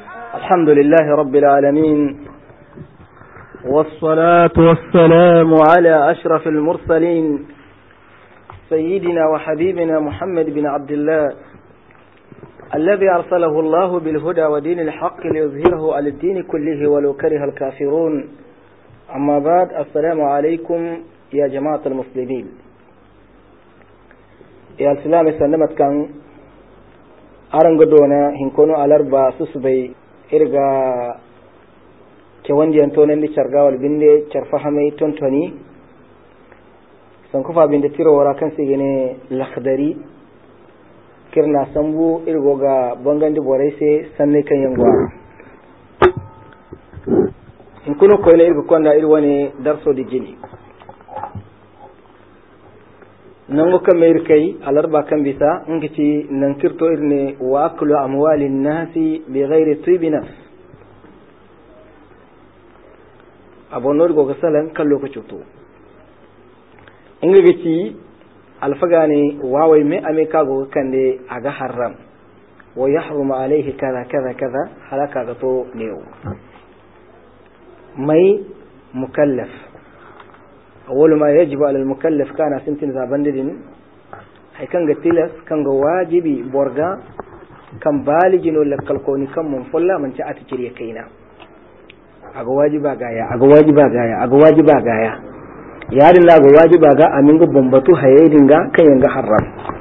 الحمد لله رب العالمين، والصلاة والسلام على أشرف المرسلين سيدنا وحبيبنا محمد بن عبد الله الذي أرسله الله بالهدى ودين الحق ليظهره على الدين كله ولو كره الكافرون. أما بعد، السلام عليكم يا جماعة المسلمين. يا السلام سلمت كان أرنغدونا هنكونوا الأربع سسبي إرغا كواندي أنتونين دي شرغاوال بندي شرفهمي تونتوني سنكوفا بندي تيرو وراكن سيغني لخدري كرنا سمبو إرغوغا بانغاندي بوريسي سنة كان ينغوا هنكونوا كوينة إرغو كوندا إرواني درسو دي جيني nango kamir kai alarba kan bisa ngici nan kirto irne wa aklu amwalin nasi bi ghairi tibi nafs abonor go gasalan kan lokaci to ingici alfagani wawai me ame kago kande aga haram wa yahrumu alayhi kaza kaza kaza halaka gato newo mai mukallaf أول ما يجب على المكلف كان سنتين زابندين هي كان قتيلس كان واجبي بورغا كان بالجين ولا كالكوني كم من فلا من تأتي كريه كينا أجو واجبا غايا يا الله أجو واجبا غا أمينغ بومبتو هيدينغا كينغا حرام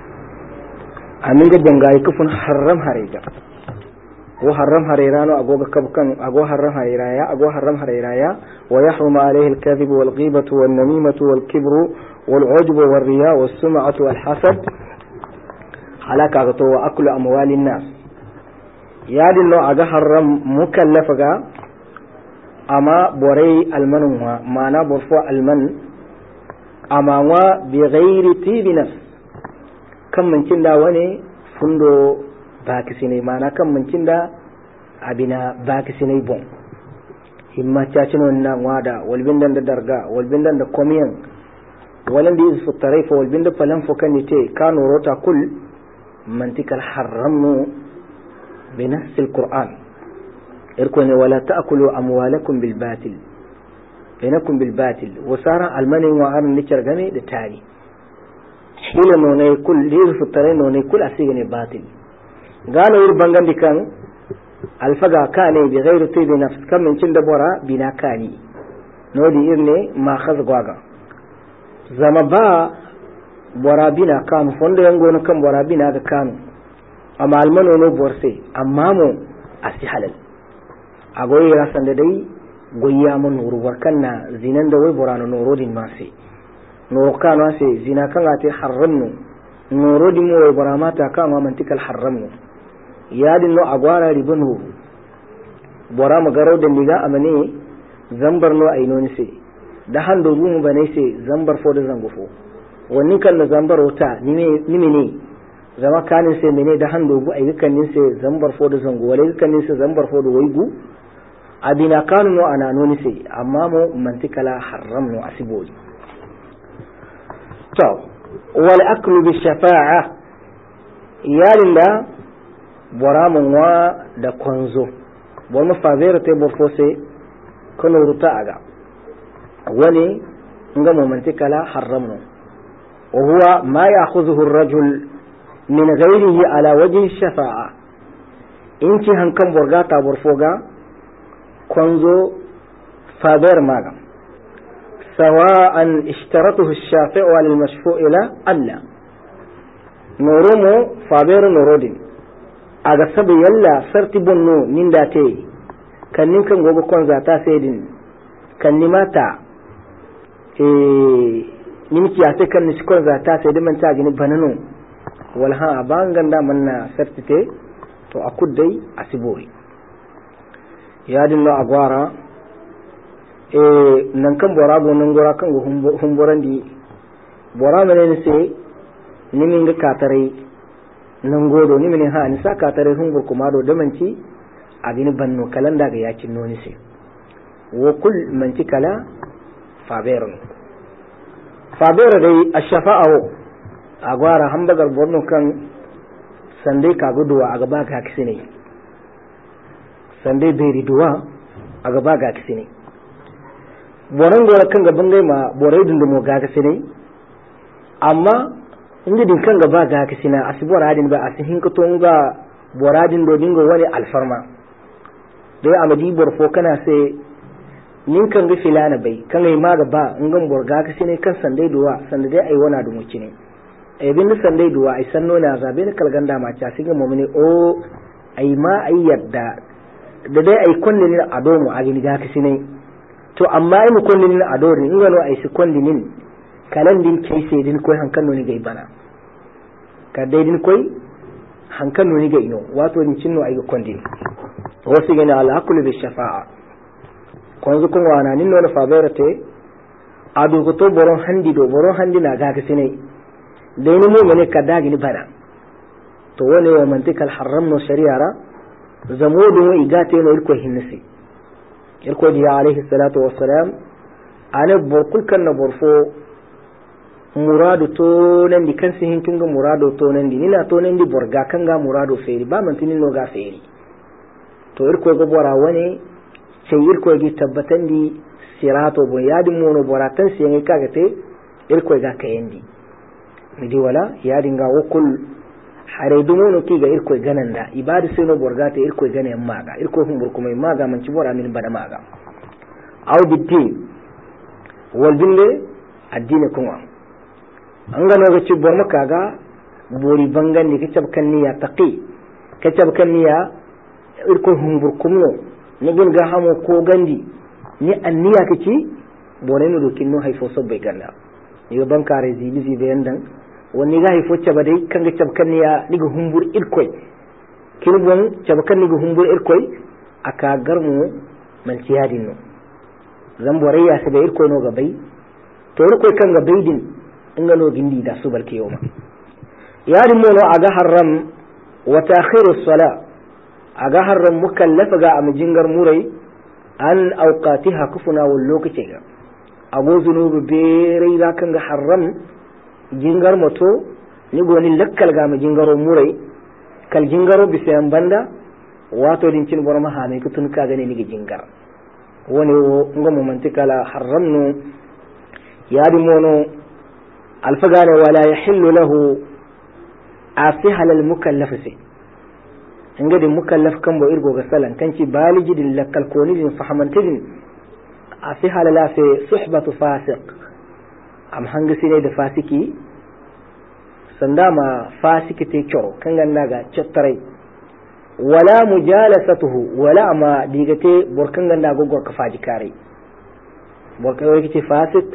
أمينغ بونغا يكفون حرام هريجا وحرم هريرانو أجو كبكان أجو حرم هريرايا ويحرم عليه الكذب والغيبة والنميمة والكبر والعجب والرياء والسمعة والحسد على كاغتو وأكل أموال الناس يادي إنه أجا حرم مكلفة أما بري المنوها ما نبرفع المن أما بغير طيب نفس كم من كندا وني فندو باكسيني مانا كم من كندا أبنا باكسيني بون himma cacin wannan wada walbindan da darga walbindan da komiyan walan da izfu tarifa walbinda falan fokan te kanu rota kul mantikal haramu bi nass alquran irkone wala taakulu amwalakum bil batil bainakum bil batil wasara almani wa an nikar game da tari hila no ne kul izfu tarifa no ne kul asigane batil gano ir bangan dikan alfaga kane bi ghairu tibi nafs kam min cin dabora bina kani nodi irne ma khaz gwaga zama ba bora bina kanu fondo yango no kan bora bina ga kanu amma almano no borse amma mo asi halal agoyi rasan da dai goyya mun nuru warkanna zinan da wai borano no rodin mase no kanu ase zina kan ate haramnu no rodin mo wai boramata kama mantikal haramnu yadin no agwara ribin huru bora magaro da liga amane zambar no ainoni se da hando rumu bane se zambar fo da zangufo wannan kan da zambar wata nime ne zama kanin se mene da hando gu ayyukan nin se zambar fo da zango wala ayyukan nin se zambar fo da waigu abina kanu no ananoni se amma mo mantikala haram no asiboli to wal aklu bi shafa'a iyalin da bora mun wa da konzo bor mu favera te bor fose kono ruta aga wani nga momenti kala haramno wa huwa ma ya'khudhuhu ar-rajul min ghayrihi ala wajhi shafa'a inci hankan borga ta bor foga konzo faber maga sawa'an ishtaratuhu ash-shafi'u wal mashfu'u la alla noromo faber norodin aga sabu yalla sarti bonno ninda te kan nin kan gogo konza ta sedin kan ni mata nimki ate kan ni konza ta sedin man ta gini banano wal ha banganda manna sarti te to akuddai asibori yadin no agwara nan kan bora go nan gora kan humborandi bora mene se nimin ga katare nan godo ni mene ha ni saka tare hungur kuma do damanci abin banno kalanda ga yakin noni sai wa kul manci kala faberun fabera dai ashfa'u agwara hambagar borno kan sande ka guduwa a gaba ka kisine sande beri duwa aga ba ga kisine boran gora kan gaban gai ma borai dun da mo ga kisine amma inda din kan gaba ga kisina asibora din ba asihin ko tonga boradin do dingo wani alfarma do amadi borfo kana sai nin kan ga filana bai kan ai maga ba ngan borga kisine kan sande duwa sande dai ai wana dumo kine ai bin sande duwa ai sanno na zabe ne kalganda ma ta singa momine o ai ma ai yadda da dai ai konne ni ado mu agini ga kisine to amma ai mu konne ni ado ni ngano ai si konne nin kalan din kai sai din koy hankan ni gai bana ka dai din koy hankan ni gai no wato din cinno ai konne wasu gina al-aqul bi shafa'a konzu kun wana nin no fa berate adu ko to boron handi na ga kisine dai ni mu mene ka dagi ni bana to wone wa mantikal haramno shari'ara zamodu igate no irko hinnasi irko di alayhi salatu wassalam ana borkul kan na borfo muradu to nan di kan sihin kinga muradu to nan di nina to nan di borga kan ga muradu feri ba man tinin no ga feri to irko go bora wani sai irko gi tabbatan di sirato bo yadin mono boratan sai ngai kaga te irko ga kayandi midi wala yadin ga wakul hare dumono ki ga irko gananda ibadu sai no borgata irko ganen maga irko humbur kuma maga man ci bora min bada maga aw biddin wal bille addini kuma an ga no ga ci bor maka ga bori bangan ni kicab kan niya taqi kicab kan niya irko humbur kuma ni gin ga hamo ko gandi ni anniya kici bore no dokin no haifo sobbe ganda ni ban kare zibi bayandan wani ga haifo caba dai kan ga cabkan ya niga humbur irkoi kin bon cabkan niga humbur irkoi aka garmu malciyadin no zan bore ya sabe irkoi no gabai to irkoi kan gabai din inga no gindi da su barke yoma yadin mo no aga haram wa ta'khiru as-sala aga haram mukallafa ga amjingar murai an awqatiha kufuna wal lokaci ga ago zunubu bere ga kan ga haram jingar moto ni goni lakkal ga ma jingaro murai kal jingaro bisayan banda wato din cin borma ha mai kutun ka gane ni jingar woni wo ngomo mantikala haramnu yadi mono alfagane wala yahillu lahu asihal al mukallaf sai ingadi mukallaf kan bo irgo ga salan kanci baliji din lakkal koni din fahamantidin asihal la fi suhbatu fasiq am hangasi ne da fasiki sanda ma fasiki te kyau kan ganna ga chattarai wala mujalasatuhu wala ma digate borkan ganna gogor ka faji kare borkan wai kici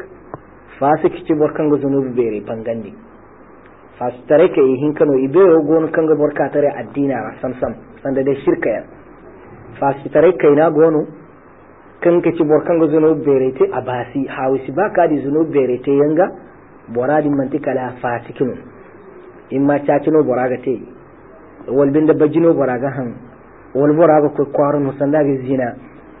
fasik ci borkan ga zunubi bere bangandi fastare ke hin kano ibe gon kan ga borka tare addina samsam sanda da shirka ya fastare kai na gonu kan ka ci borkan ga zunubi bere te abasi hawisi baka di zunubi bere te yanga boradin mantikala fasikinu imma cacino boraga te wal binda bajino boraga han wal boraga ko kwaron musanda ga zina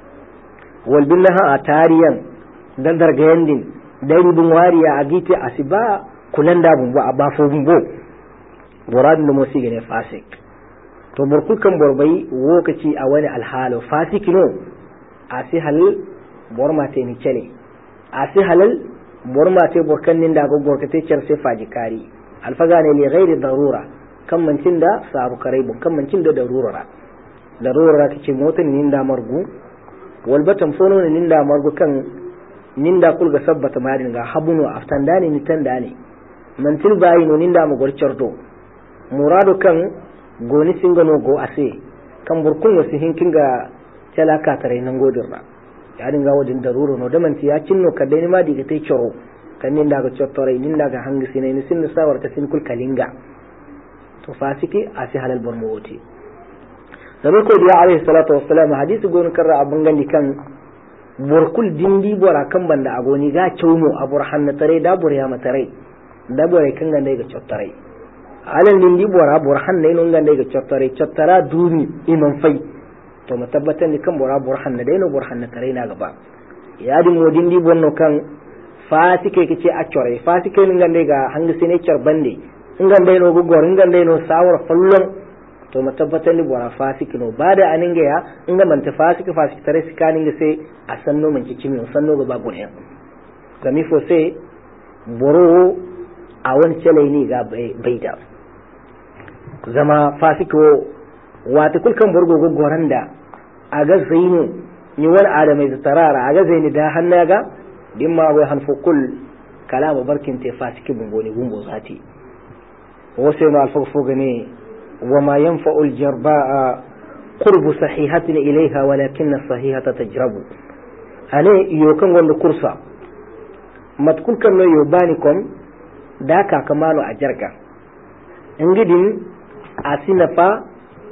wal binda ha atariyan dan darga yandin dai bun wariya agite asiba kulanda bun ba abafo bun bo boradin da mosi gane fasik to burkul kan borbai wokaci a wani alhalo fasikino asi halal borma te ni cele asi halal borma te borkan nin da gogor ka te cerse faji kari alfagane li ghairi darura kan mancin da sabu karaibun kan mancin da darura kace motan ninda margu wal batam fono ninda margu kan ninda kulga sabbata marin ga habuno aftandani ni tandani mantil bayi no ninda mo gorcordo murado kan goni singano go ase kan burkun wasi hinkinga talaka tare nan godirra ya dinga wadin darura no da manti ya cinno kadai ma diga tai coro kan ninda ga cottore ninda ga hangi sine ni sinna sawar ta sin kul kalinga to fasiki asi halal bormoti nabi ko dia alayhi salatu wassalam hadisi gon karra abun gandi kan borkul dindi bora kan banda agoni ga cewmo aburhan na tare da bur ya matare da bore kan ganda ga cottore alal dindi bora burhan ne non ganda ga cottara duni imam fai to matabbatan ni kan bora burhan na dai no burhan na tare na gaba ya di modin di bonno kan fasike kice a core fasike ni gande ga hangi sine bande ngande no go gor ngande no sawar fallon to matabbatan ni bora fasiki no bada aninga ya inga man ta fasiki tare sikani ga sai a sanno man kimi sanno ga babu ne gami fo sai boro a wani cele ni ga bai da zama fasiko wata kulkan burgo goran da a ga zainu ni wani adamai da tarara a ga zaini da hannu ga din ma wai hanfo kul kalama barkin te fasiki bungo ne gumbo zati wasu ma alfafo gane wa ma yanfa'ul jarba'a qurbu sahihatin ilaiha walakin as-sahihata tajrabu ane iyo kan wanda kursa matkul kan no yo bani kom da ka kamano a jarga ingidin asina fa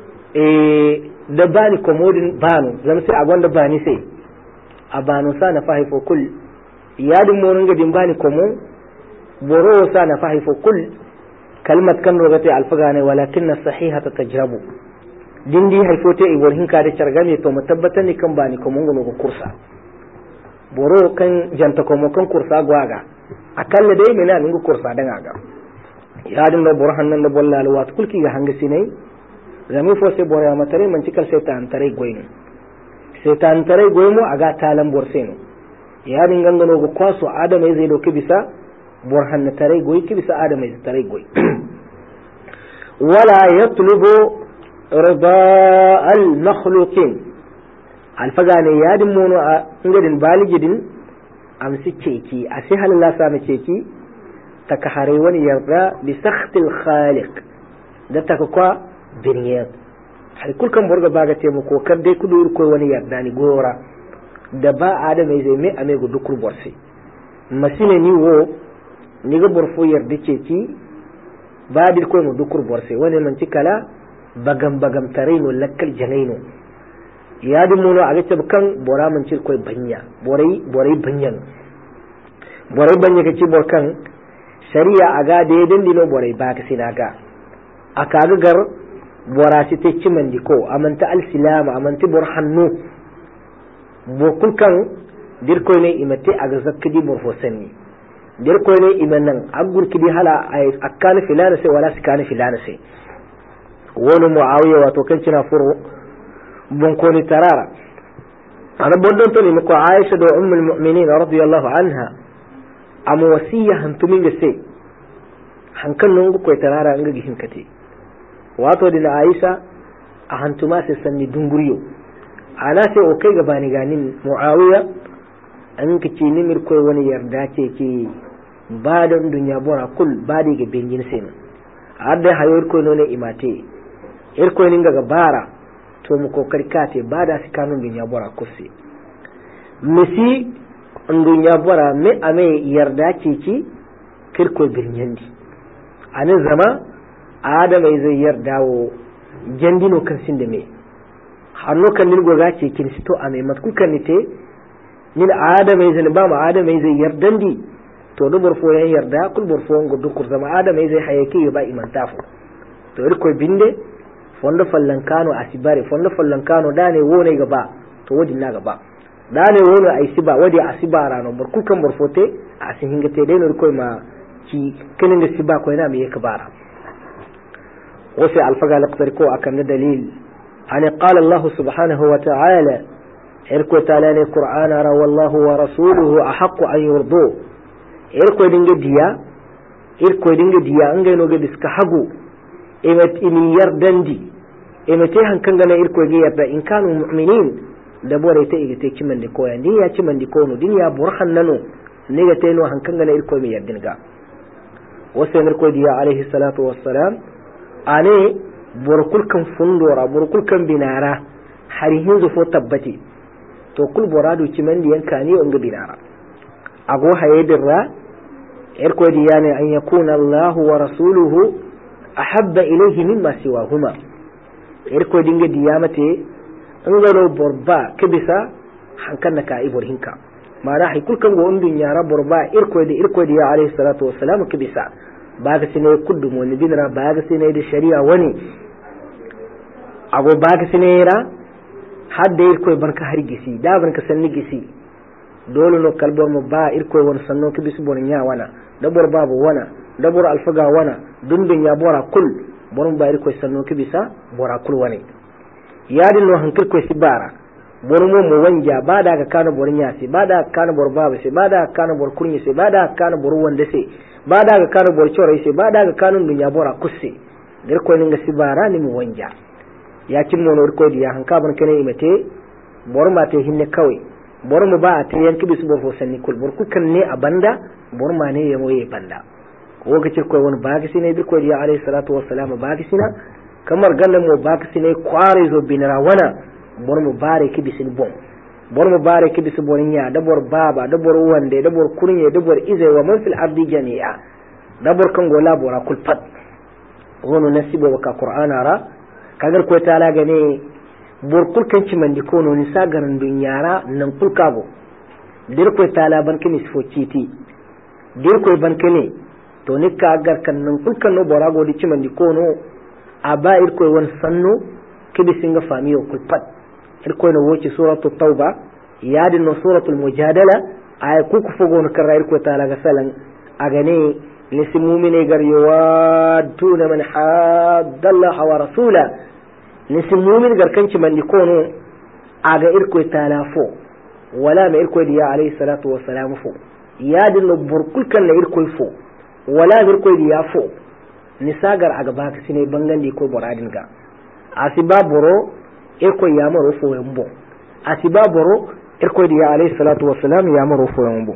da bani komodin banu zan sai a gwanda bani sai a banu sa na fahifo kul yadin morin gadin bani komo boro sa na fahifo kul kalmat kan rogate alfaga ne walakin na sahihata tajrabu dindi haifote iborhin ka da chargame to mutabbatan ni kan bani komo ngono ko kursa boro kan janta komo kan kursa gwaga akalla dai mina ningu kursa dan aga yadin da boro hannan da bollal wat kulki ga hanga sinai zami fo se boro ma tare man cikal setan tare goyno setan tare goymo aga talan borseno yadin gangano go kwaso adamai zai doki bisa bor hanna tare goy ki bisa adamai zai tare goy wala yatlubu rida al makhluqin alfagane yadin mono a ngadin baligidin am sikeki a sai halalla sa mace ki taka hare wani yarda bi sakhtil khaliq da taka kwa biniyat har kulkan borga baga te mu ko kan dai kudur ko wani yarda ni gora da ba adamai zai me ame go dukur borse masine ni wo ni ga borfo yarda ce ki ba dir ko mu dukur borse wani man cikala bagam tare no lakkal janaino yadi muno a gace kan bora man cir koy banya borai banyan borai banya kace borkan shari'a aga da yadin dino borai ba ka sinaga aka gar bora ci te ciman diko amanta al-silama amanta burhannu bokul kan dir koy ne imate aga zakkidi borfo sanni dir koy ne imanan agur kidi hala ay akkan filana sai wala sikana filana sai wani muawiya wato kan cina furo bunkoni tarara ana bodon to ni ko Aisha da ummul mu'minin radiyallahu anha am wasiya hantumin ga sai hankan nan ko tarara an ga gihin kate wato da Aisha a hantuma sai sanni dunguriyo ana sai o kai gabani ganin muawiya an kace ni mir koy wani yarda ce ki ba da dunya bora kul ba da ga bengin sai adda hayor ko ne imate ir ko ninga ga bara to mu kokari kate ba da su kanun dunya bora kusi misi dunya bora me ame yarda ce ki kirko birnyandi anan zama adamai zai yarda wo jandino kan sinde me hanno kan nin goga ce kin sito ame matku kan nite nin adamai zai ba ma adamai zai yardandi to dubur fo yan yarda kul bur fo ngo dukur zama adamai zai hayake ba imantafo to irko binde fondo fallankano asibare fondo fallankano dane wone gaba to wodi na gaba dane wono ai siba wodi asibara no bur kukan bur fote asin hingate dai no ko ma ki kinin da siba ko ina me yake bara wasi alfaga laqtar ko akan dalil an qala Allah subhanahu wa ta'ala irko talane qur'ana ra wallahu wa rasuluhu ahqqu an yurdu irko dinga diya an gaino ga diska hago ini yardandi imate hankan gana irko ga yarda in kanu mu'minin da bore ta igite kiman da koya din ya ci man di kono din ya burhan nano ne ga teno hankan gana irko mai yardin ga wasu irko diya alaihi salatu wassalam ane burkul kan fundora burkul kan binara harihin zufo tabbati to kul borado ci man di yanka ne on ga binara ago hayedirra irko diya ne an yakuna Allah wa rasuluhu ahabba ilayhi mimma siwahuma irko dinga diyamate an gano borba kibisa hankan na ka ibor hinka mara hay kulkan go undun yara borba irko da alayhi salatu wassalam kibisa baga sine kuddu mo ni dinra baga sine da shari'a wani ago baga sine ra hadda irko barka har gisi da barka sanni gisi dole no kalbor mo ba irko won sanno kibis bon nya wana dabor babu wana dabor alfaga wana dundun ya bora kul borum ba irko sanno kibisa bora kulwane yadin no hankir ko sibara borum mo wanja bada ga kana borin yasi bada kana bor baba sai bada kana bor kunyi sai bada kana bor wanda sai bada ga kana bor chore sai bada ga kanun dunya bora kusse irko ninga sibara ni mo wanja ya kin mo irko diya hanka ban kane imate borum ma te hinne kawai borum ba ta yanki bisu bor fo sanni kul bor kukan ne a banda borum ma ne yamo ye banda wogace koy won bagisi ne birko diya alayhi salatu wassalam bagisi na kamar galle mo bagisi ne kware zo binara wana bor mo bare ki bisin bon bor mo bare ki bisu borinya da bor baba da bor wande da bor kunye da bor ize wa man fil ardi jami'a da bor kan gola bora kulfat wono nasibo ka qur'ana ra kagar ko ta ga ne bor kulkan ci mandi ko no ni sagaran dunyara nan kulkabo dir ko ta la ban kini sfo citi dir ko ban kini to ni ka agar kan nan kulkan no bora go di ci mandi ko no aba ir ko won sanno kibi singa famiyo kulpat ir ko no woci suratul tauba yadin no suratul mujadala ay ku ku fogo no karra ir ko ta la ga salan agane lisi mu'mine gar yawaduna man haddallaha wa rasula lisi mu'min gar kan ci mandi ko no aga ir ko ta la fo wala ma ir ko diya alayhi salatu wassalam fo yadin no burkul kan la ir ko fo wala bir koy ya fo ni sagar aga baka sine bangandi ko boradin ga asiba boro e ko ya maro fo yambo asiba boro e ko diya alayhi salatu wassalam ya maro fo yambo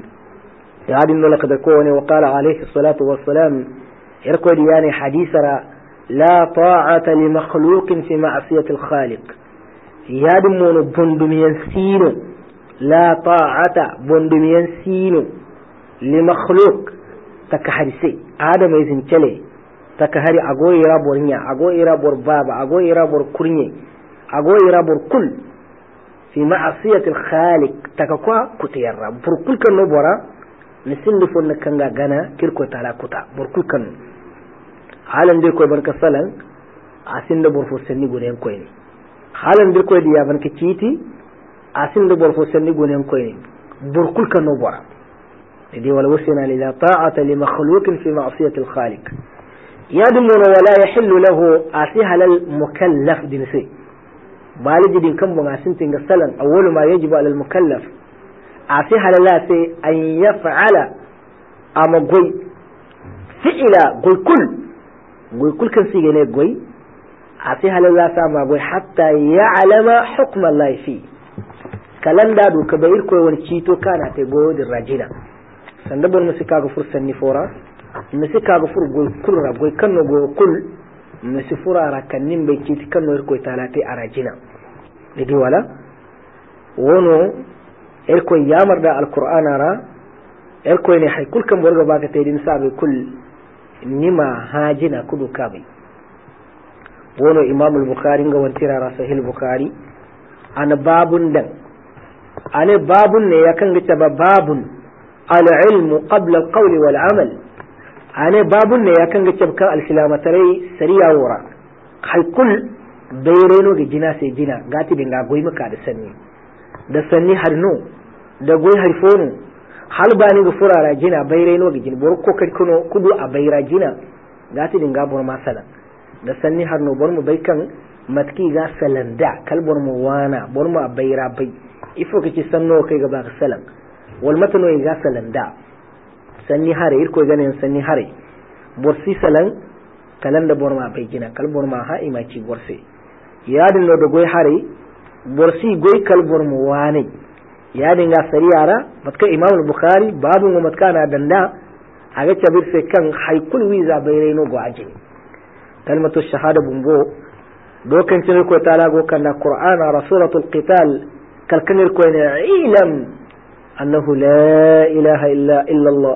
ya hadin no lakada ko ne wa qala alayhi salatu wassalam e ko diya ne hadisara la ta'ata li makhluqin fi ma'siyati al-khaliq yadin mo bondumiyan sino la ta'ata bondumiyan sino li makhluq taka harise adama izin cele taka hari ago ira bornya ago ira bor baba ago ira bor kurnye ago ira bor kul fi ma'siyati al-khaliq taka kwa kutiyarra bor kul kan no bora nisindu fon kanga gana kirko tala kuta bor kul kan halan de ko barka salan asinda bor fo senni gunen ko ni halan de ko diya ban ke citi asinda bor fo senni gunen ko ni bor kul kan no bora دي ولا وسنا لا طاعة لمخلوق في معصية الخالق يدمن ولا يحل له أسيها للمكلف دنسي بالج دين كم بغاسين تنقصلا أول ما يجب على المكلف أسيها لله أن يفعل أما قوي فعل قوي كل كان سيجني قوي أسيها لله أما قوي حتى يعلم حكم الله فيه كلام دادو كبير كوي ونشيتو كانت قوي الرجلة sandabon musi kaga fursan ni fora musi kaga fur goy kulra goy kanno go kul musi furara kannin be kiti kanno ko talate arajina didi wala wono ko yamar da alqur'ana ra ko ne hay kul kan borga baka taydin sabe kul nima hajina kudu kabe wono imam al-bukhari ga wantira ra sahih al-bukhari ana babun dan ane babun ne yakan ga babun العلم قبل القول والعمل أنا باب يا كان جتب كان السلامتري سريع ورا هل كل بيرينو جنا سجنا قاتي بينغا قوي مكا ده سني هرنو ده قوي هرفونو هل باني غفورا راجنا بيرينو جنا بركو كدكنو كدو أبيرا جنا قاتي بينغا برما سلا ده سني هرنو برمو بيكن متكي غا سلندا كل برمو وانا برمو أبيرا بي إفو كي سنو كي غباق سلم والمتنو إذا سلن دا سني هاري إركو جانين سني هاري برسي سلن كلن دا بورما بيجينا كل بورما ها إماچي برسي يادن لو دقوي هاري برسي قوي كل بورما واني يادن غا سريارا متك إمام البخاري بابو ومتكانا دندا أغا تبير سيكن حي كل ويزا بيرينو قو عجيني كلمة الشهادة بمبو دو كان تنكو تالاغو كان القرآن رسولة القتال كالكن إركو علم أنه لا إله إلا الله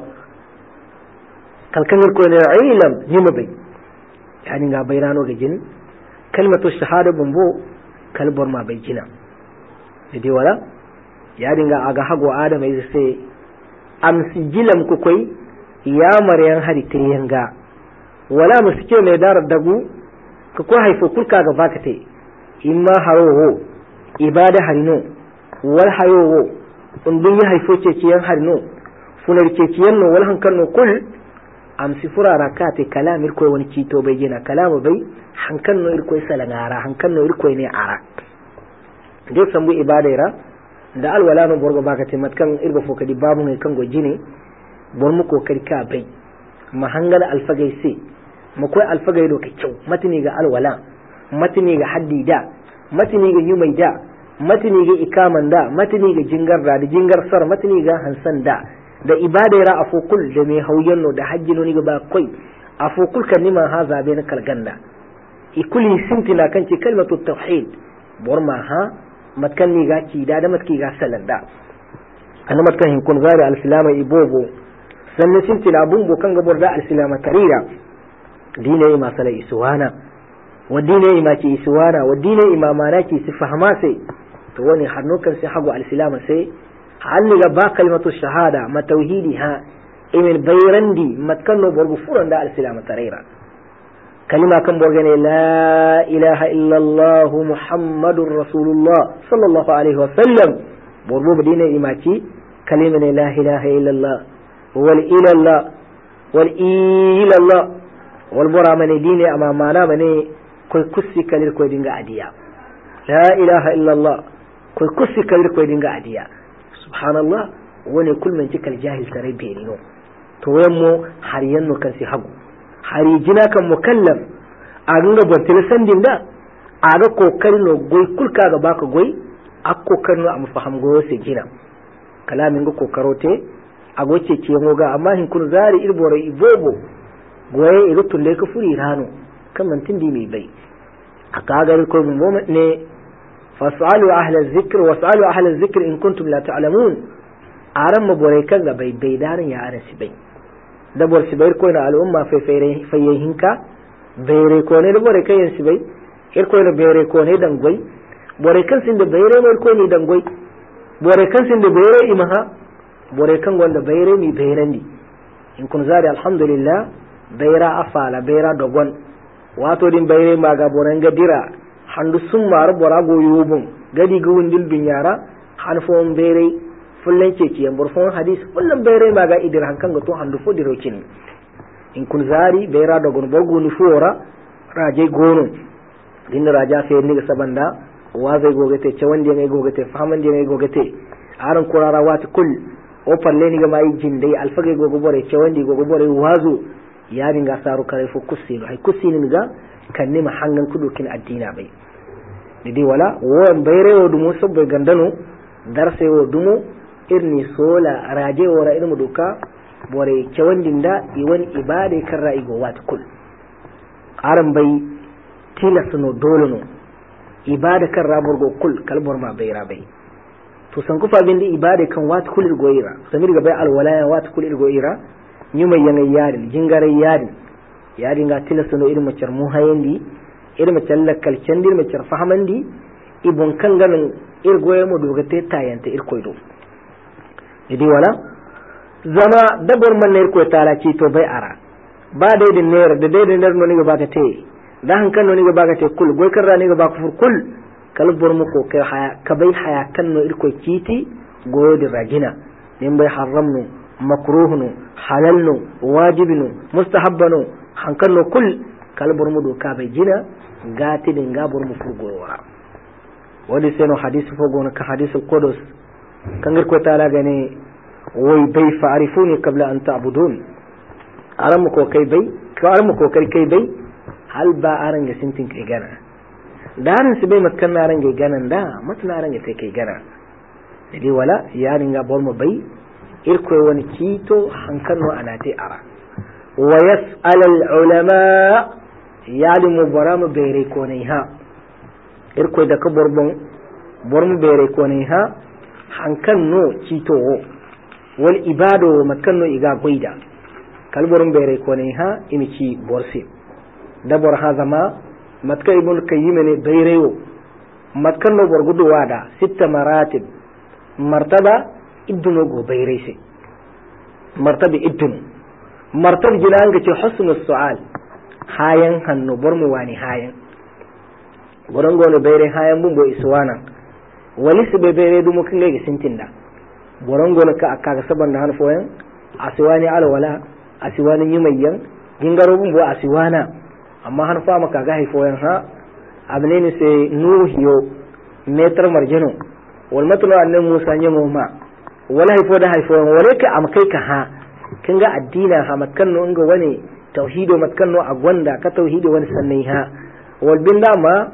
كان يكون علم يمبي يعني غا بيرانو جن كلمة الشهادة بمبو كالبور ما بيجنا دي ولا يعني غا أغا حقو آدم يزسي أمسي جلم كوكوي يا مريان هاري تريانغا ولا مسكيو ميدار الدقو كوكو هايفو كل كاغا باكتي إما هروهو إبادة هارينو والحيوهو undun ya haifo ceciyan harno funar ceciyan no wal hankan no kul amsi furara kate kalam irkoy wani cito bai gina kalama bai hankan no irkoy salangara hankan no irkoy ne ara de sambu ibadaira da alwala no borgo baka te matkan irgo fokadi babu ngai kango jine bor mu kokari ka bai mahangal alfagai sai makoy alfagai do kyau matini ga alwala matini ga haddida matini ga yumai da matini ga ikaman da matini ga jingar da jingar sar matini ga hansan da ibadaira afokul da mai hauyanno da hajjino ni ga ba koi afokul kan nima ha zabe na kalganda ikuli sintina kan ce kalmatu tauhid borma ha matkan ni ga ki da matki ga salanda ana matkan hin kun zari alsilama ibobo sannan sintina bumbo kan ga borda alsilama karira dine ma sala isuwana wa dine ma ki isuwana wa dine imamana ki sifahama sai to wani hannukan sai hagu alsilama sai hannu ga ba kalmatu shahada ma tauhidiha imin bayrandi matkanno borgu furan da alsilama tarayra kalima kan borgane la ilaha illa allah muhammadur rasulullah sallallahu alaihi wa sallam borbu badine imaci kalima ne la ilaha illa allah wal ila allah wal ila allah wal buramane dine amma mana mane koy kussi kalir koy dinga adiya la ilaha illa allah koy kussi kalir koy dinga adiya subhanallah wani kulmin cikal jahil tare beri no to yammo har yanno kan si hagu hari jina kan mukallaf a ganga bortil sandin da a ga kokarin no goy kulka ga baka goy a kokarin no am faham goyo se jina kalamin ga kokarote a goce ce mo ga amma hin kun zari irbore ibobo goye ido tulle ka furi rano kan mantin di mai bai aka ga ko mu ne fasalu ahla dhikr wasalu ahla dhikr in kuntum la ta'lamun aran maborekan ga bai darin ya arasi bai da bor sibai ko na al'umma fayyahinka bayre ko ne da bore kayan sibai ir ko ne bayre ko ne dangoi bore kan sin da bayre mai ko ne dangoi bore kan sin da bayre imaha bore kan gonda bayre mi bayrandi in kun zari alhamdulillah bayra afala bayra dogon wato din bayre maga boran ga dira handu sun mara bora goyubun gadi ga wundil binyara hanfon bayre fullan ceci yan burfon hadis kullum bayre maga idir hankan ga to handu fo diro kini in kun zari bayra dogon borgo ni fora raje gono din raja fe ni ga sabanda wazai gogete ce wanda ne gogete faman ne gogete aran kurara wata kul o palle ni ga mai jindai alfage gogo bore ce wanda gogo bore wazo ya dinga saru kare fo kusino hay kusinin ga kan ne mahangan kudu kin addina bai didi wala won bayre o dumo sobbe gandano darse o dumo irni sola raje wora irmu duka bore ce wandinda iwan ibade kan ra'i go wata kul aran bai tilasno dolono ibada kan rabur go kul kalbor ma bayra bai to san kufa bindi ibada kan wat kul goira samir ga bai alwalaya wat kul goira nyuma yana yadin jingare yadin ga tilasno irin macar muhayindi irin macar lakal candir macar fahamandi ibon kan ganin irgoye mu dogate tayanta irkoido idi wala zama dabar man ne irkoy talaci to bai ara ba dai din ne da dai din no ni ga baka te da hankan no ni ga baka te kul goy karra ni ga baka fur kul kalbor mu ko kai haya ka bai haya kan no irkoy kiti goyo da ragina din bai haramnu makruhnu halalnu wajibnu mustahabbanu hankan no kul kalbor mu do ka bai jina gati din gabor mu fur goyora wadi seno hadisi fogo ka hadisul qudus kan irkoy tala gane wai bai fa'arifuni qabla an ta'budun aram ko kai bai ko aram ko kai bai hal ba aran ga sintin kai gana darin su bai makkan naran ga ganan da mutun aran ga kai gana dai wala yarin ga bol mu bai irko wani kito hankan no anate ara wa yas'al al ulama yalimu baramu bere ko ne ha irko da ka borbon bormu bere ko ne ha hankan no kito wal ibado makkan no iga goida kalborun bere ko ne ha imici borsi dabor ha zama matka ibn kayyim ne bayrewo matkan no borgudo wada sitta maratib martaba idduno go bayrese martabi iddun martab jinanga ce husnul su'al hayan hannu bormu wani hayan gorongo no bayre hayan bumbo iswana walis be bayre dumo kinga ga sintinda gorongo no ka aka ga saban da hanfoyan aswani ala wala asiwanin yimayyan gingaro bumbo asiwana amma han fa maka ga haifoyan ha abne ne sai nuhiyo metar marjano wal matlu annan musa nyamo ma wala haifo da haifoyan wale ka am kai ka ha kinga addina ha makkanno inga wani tauhido makkanno a gwanda ka tauhido wani sannai ha wal binda ma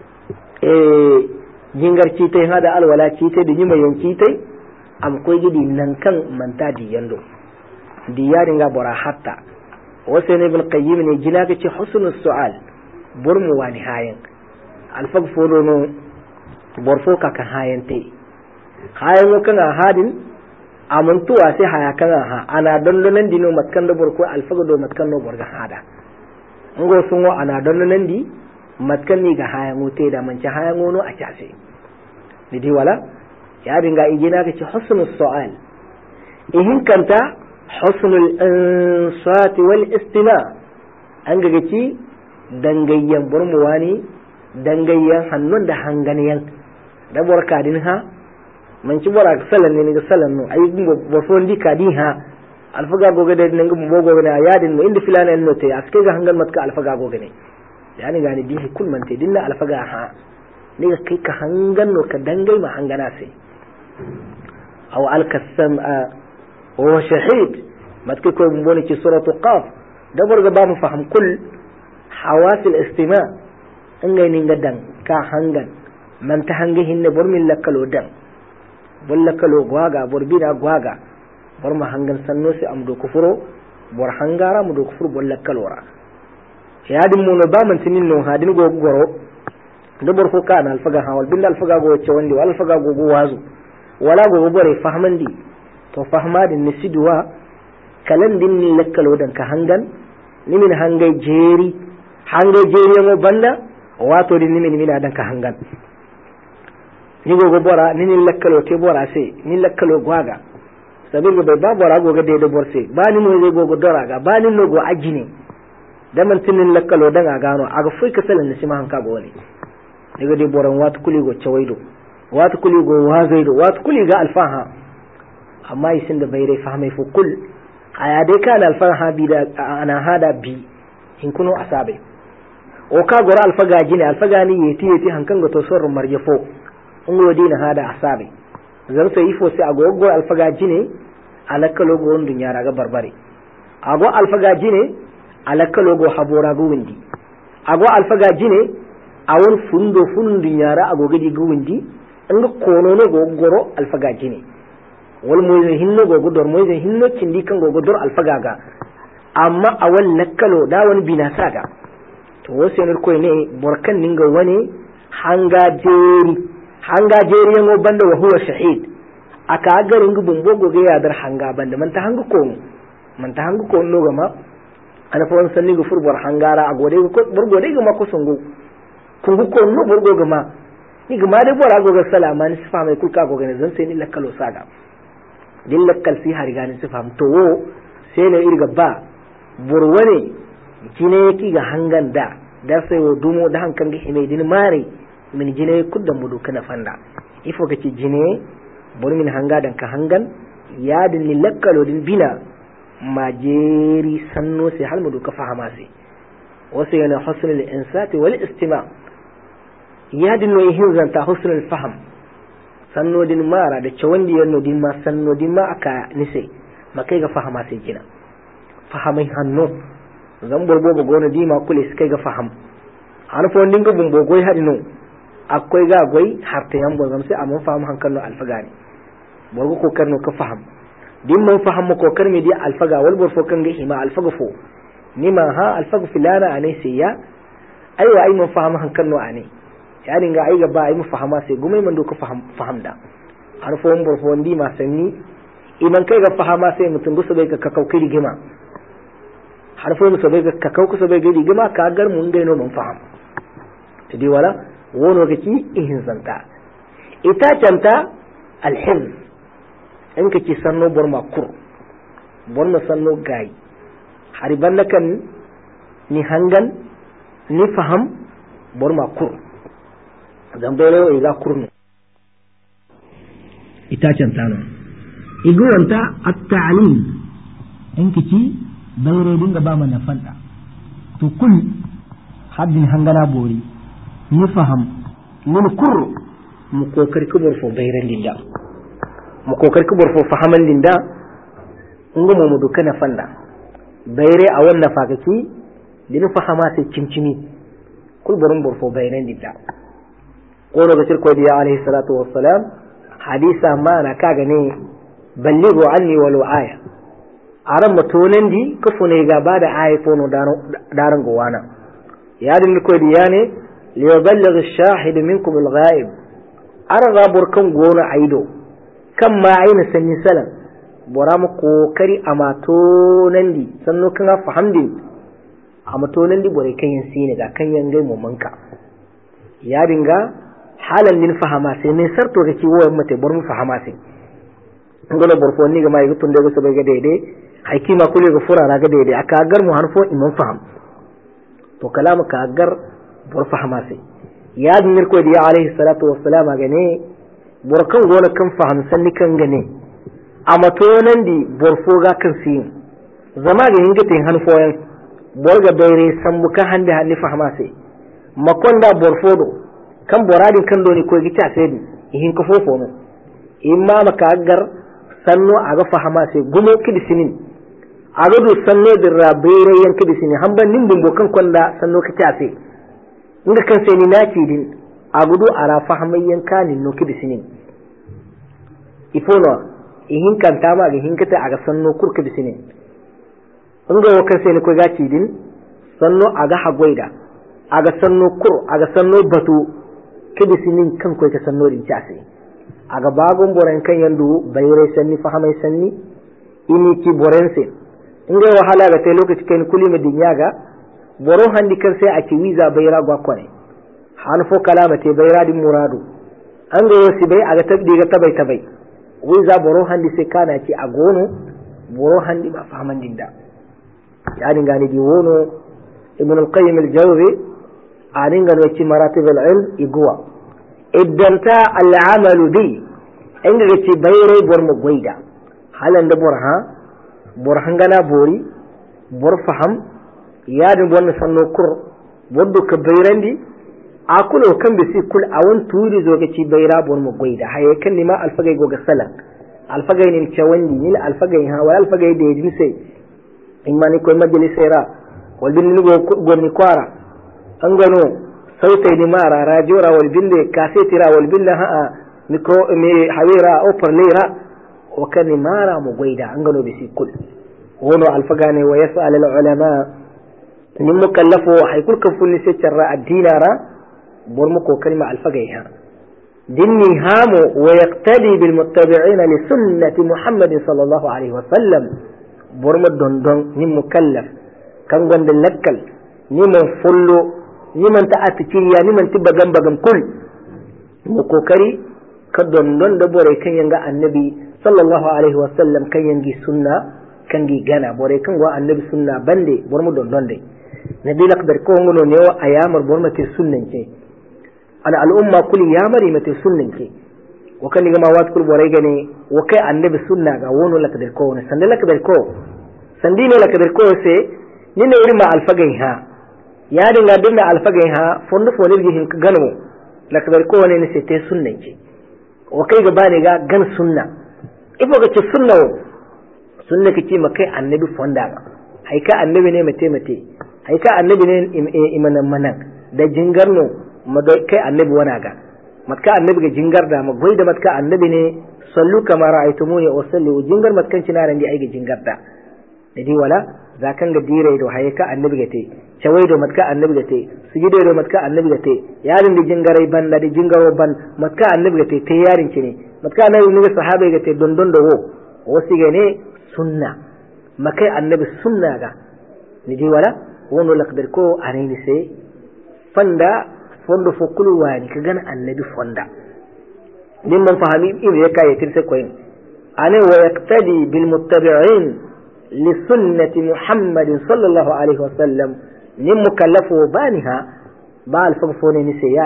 jingar citai ha da alwala citai da yimayyan citai am koy gidi nan kan manta di yando di yarin ga bora hatta wasu ne ibn qayyim ne gina ga ce husnul su'al burmu wani hayan alfag fodo no borfo ka kan hayan te hayan kan hadin amantuwa sai haya kan ha ana dandonan dino matkan da borko alfag do matkan no borga hada ngo sun wa ana dandonan di matkan ni ga hayan wote da manci hayan wono a case ni di wala ya dinga igina ga ce husnul su'al ihin kanta husnul insat wal istima an ga ci dangayyan burmuwani dangayyan hannun da hanganiyan da borka din ha man ci bora salan ne ga salan no ay bo fondi kadin ha alfaga goga da nan gum bogo na yadin no inda filana no te aske ga hangal matka alfaga goga ne yani gani bi kul man te dinna alfaga ha ne ga kai ka hangan no ka dangai ma hangana sai aw alkasama وهو شهيد ما تكون بوني في سورة قاف دبر جبام فهم كل حواس الاستماع إنه ينقدن كهنجن من تهنجهن برمي لكلو دن بلكلو غواغا بربينا غواغا برما هنجن سنوسي أمدو كفرو برهنجارا مدو كفرو بلكلورا هذا من بامن سنينو هذين غورو دبر فكان الفجا هاول بند الفجا غو تشوندي والفجا غو وازو ولا غو بري فهمندي to fahma din ni sidwa kalan din ni lakkalo dan ka hangan ni min hangai jeri mo banda wato din ni min dan ka hangan ni go bora ni lakkalo te bora sai ni lakkalo gwaga sabil go ba bora go ga de borse ba ni no zai go dora ga ba ni no go ajine da man tin lakkalo dan a gano aga fui ka salan ni sima hanka go wani ni go de boran wato kuli go chawaido wato kuli go wazaido wato kuli ga alfaha amma yisin da bai rai fahimai fu kul aya dai kana alfarha bi da ana hada bi in kuno asabe o ka gora alfaga jini alfaga ni yeti hankan ga to sor marjafo ungo dina hada asabe zan sai ifo sai agogo alfaga jini alaka logo on dunya raga barbare ago alfaga jini alaka logo habora go windi ago alfaga jini awon fundo dunya ra agogo di go windi an kono no go goro alfaga jini wal moy hinno gogo dor moy hinno cindi kan gogo dor alfagaga amma awal nakalo da wani bina saga to wasu ne koy ne borkan ninga wani hanga jeri yango banda wa huwa shahid aka garin gubun bogo ga ya dar hanga banda man ta hanga ko no gama ana fa wani sanni gufur bor hangara a gode ko borgo dai gama ko sungo kun ko no borgo gama ni gama dai bora gogo salama ni sifa mai kulka gogo ne zan sai ni lakalo saga din lakkal si har gani sifam to wo sai ne irga ba burwane jine ki ga hangan da sai wo dumo da hankan ga hime din mare min jine kudda mudu kana fanda ifo ga ci jine bur min hanga dan ka hangan ya din ni lakkalo din bina majeri sanno sai hal mudu ka fahama sai wasu yana husnul insati wal istima ya din no hinzanta husnul faham sanno din mara da cewandi yanno din ma sanno din ma aka nise makai ga fahama sai kina fahamai hanno zan borgo ga gona dima kule sai ga faham an fo din ga bumbo goy hadino akwai ga goy harta yambo zam sai amma faham hankalno alfagani borgo ko karno ka faham din man faham ko karmi di alfaga wal bor fo kan ga hima alfaga fo nima ha alfaga filana ane sai ya aiwa ai man faham hankalno ane ya dinga ai gaba ai mu fahama sai gumai man doka fahamda har fo mbor fo ndi ma sanni iman kai ga fahama sai mutun gusa bai ka kakau rigima har fo musa bai ka kakau kusa bai ga rigima ka gar mun gaino mun faham to dai wala wono ga ki ihin zanta ita canta alhizb in ka ci sanno bor makur bor na sanno gai hariban nakan ni hangan ni faham bor makur zambere iga kurnu itacen tano iguwanta at-ta'lim in kici bayre dinga ba mana fanda to kul haddin hangana bori ni faham mun kur mu kokari kubur fo bayran dinda mu kokari kubur fo fahaman dinda ngo mu dukana fanda bayre a wannan fakaki din fahama sai cimcimi kul borum bor fo bayran dinda ko no bashir ko diya alaihi salatu wassalam hadisa ma na kaga ne ballighu anni walau aya aran matonan di kafune ga bada aya fono daran gowana ya din ko diya ne li yuballigh ash-shahid minkum al-ghaib aran rabur kan gona aido kan ma aina sanni salan bora mu kokari a matonan di sanno kan fahamdin a matonan di bore kan yin sine ga kan yan gai mumanka ya dinga halan din fahama sai ne sarto ga ciwo mate bor mu fahama sai ngolo bor fo ni ga mai gutun da so bai ga daidai hakima kule ga furara ga daidai aka gar mu hanfo imam faham to kalamu ka gar bor fahama sai ya din ko da alaihi salatu wassalam ga ne bor kan gona kan faham sanni kan ga ne amma to nan di bor fo ga kan si zama ga hinga tin hanfo yan bor ga daire san buka hande hanni fahama sai makonda bor fo do kan boradin kan doni ko gica sai hin ka fofo no imma maka agar sanno aga fahama sai gumo kidisinin aga do sanno dirra bayre yan kidisinin hamban nin bumbo kan konda sanno kica sai inga kan sai ni naci din agudu ara fahamayyan kanin no kidisinin ifono ihin kan tama ga hinkata aga sanno kur kidisinin inga wakan sai ni ko gaci din sanno aga hagwaida aga sanno kur aga sanno batu kidi sinin kan koy ta sanno din ciase aga bagon boren kan yandu bayre sanni fahamai sanni ini ki borense inga wahala ga te lokaci kan kulima dinya ga boro handi kan sai a ki wiza bayra gwa kone han fo kalama te bayra din muradu an ga wasi bai aga tabdi ga tabai wiza boro handi sai kana ki agono boro handi ba fahaman dinda ya dinga ni di wono ibn al-qayyim al-jawzi anin ga wacce maratib al-ilm igwa iddanta al-amalu bi inga gace bayre bor mu goida halan da borhan gana bori bor faham yadin bon sanno kur boddo ka bayrandi akulo kan bisi kul awon turi zo gace bayra bor mu goida haye kan ni ma alfagay go ga salan alfagay nin cewandi ni alfagay ha wal alfagay de din sai in mani ko majalisera wal bin ni go ni kwara an gano sautai ni mara rajora wal bille kasetira wal bille ha mikro mi hawira opar lera wa kan mara mu goida an gano bisi kul wono alfagane wa yas'al al ulama ni mukallafu hay kul kan funni sai charra ad-dinara bor mu ko kalma alfagay ha dinni hamu wa yaqtadi bil muttabi'ina li sunnati muhammad sallallahu alaihi wa sallam bor mu dondon ni mukallaf kan gonde lakkal ni mo fullo niman ta atikiriya niman tibba gambagam kul mu kokari ka don da bore kan yanga annabi sallallahu alaihi wasallam kan yangi sunna kan gi gana bore kan go annabi sunna bande bor mu don dai nabi lakdar ko ngono ne wa ayamar bor mate sunnan ke ala al umma kuli yamari mate sunnan ke wa kan ga ma wat kul bore gane wa kai annabi sunna ga wono lakdar ko ne sanda lakdar ko sandine lakdar ko se ni ne irma alfagai ha ya dinga dinda alfagai ha fondo fo lirgi hin gano lakdar ko ne sai te sunnan ce wa kai ga bane ga gan sunna ifo ga ce sunna kike makai annabi fonda ba haika annabi ne mate haika annabi ne imanan manan da jingarno madai kai annabi wana ga matka annabi ga jingar da magoi da matka annabi ne sallu kama ra'aytumuni usalli jingar matkan cinaran di ai ga jingar da dai wala zakan ga dire do hayka annabi gate chawai do matka annabi gate sujide do matka annabi gate yarin da jingarai ban da jingaro ban matka annabi gate te yarin ci ne matka annabi ne sahabe gate dondon do wo sige ne sunna makai annabi sunna ga ni di wala wono lakdar ko anani sai fanda fondo fo kulu wani ka gana annabi fonda din man fahimi in ya kai tirse koyin ane wa yaqtadi bil muttabi'in لسنة محمد صلى الله عليه وسلم نمكلفه بانها با الفقفوني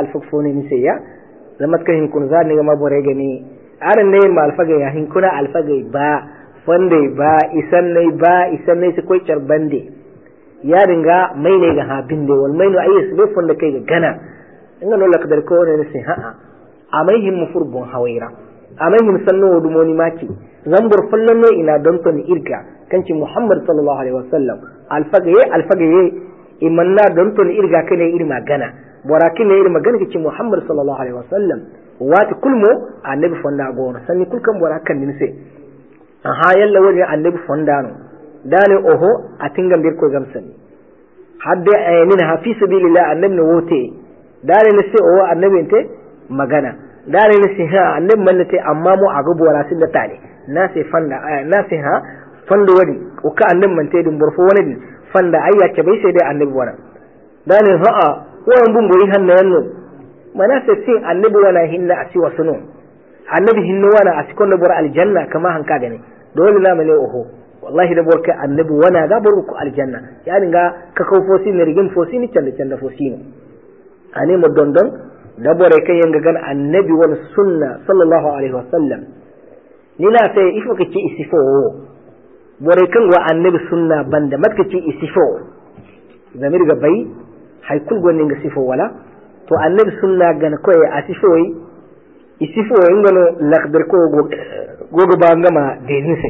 نسيا لما تكن كن زار نيما بوريغني ارن نين ما الفقي هن كنا الفقي با fonde ba isanne su koy charbande ya dinga mai ne ga habinde wal mai no ayis be fonde kai ga gana inga no lakdar ko ne sai ha'a amaihim mufurbun hawaira amaihim sanno dumoni maki zambur fallanno ina don ton irga kanci Muhammad sallallahu alaihi wasallam alfagaye imanna don ton irga kane irma gana borakin ne irma gana kici Muhammad sallallahu alaihi wasallam wati kulmo annabi fonda gona sanni kulkan borakan din sai aha yalla wani annabi fonda no dane oho atinga bir ko gamsani hadde min hafi sabilillah annabi no wote dane ne sai o annabi te magana dare ne sai ha annabi mallate amma mu a gubora sun da tare na sai ha fanda wani o ka annabi man te dum borfo wani fanda ayya ke bai sai dai annabi wana dane ha'a wannan bungoyi hannayen no mana sai annabi wana hinna asi wasuno annabi hinna wana asikon da bor aljanna kama hanka gane dole na male oho wallahi da borka annabi wana ga bor ku aljanna yani ga ka kaw fosi ne rigin fosi ni canda fosi ne ane mo dondon da bore kai yanga gan annabi wani sunna sallallahu alaihi wasallam ni na sai ifo kace isifo bore kan wa annabi sunna banda matka ce isifo zamir ga bai haikul gwanin ga sifo wala to annabi sunna gan koy asifo isifo ingano lakbar ko gogo ba ngama denise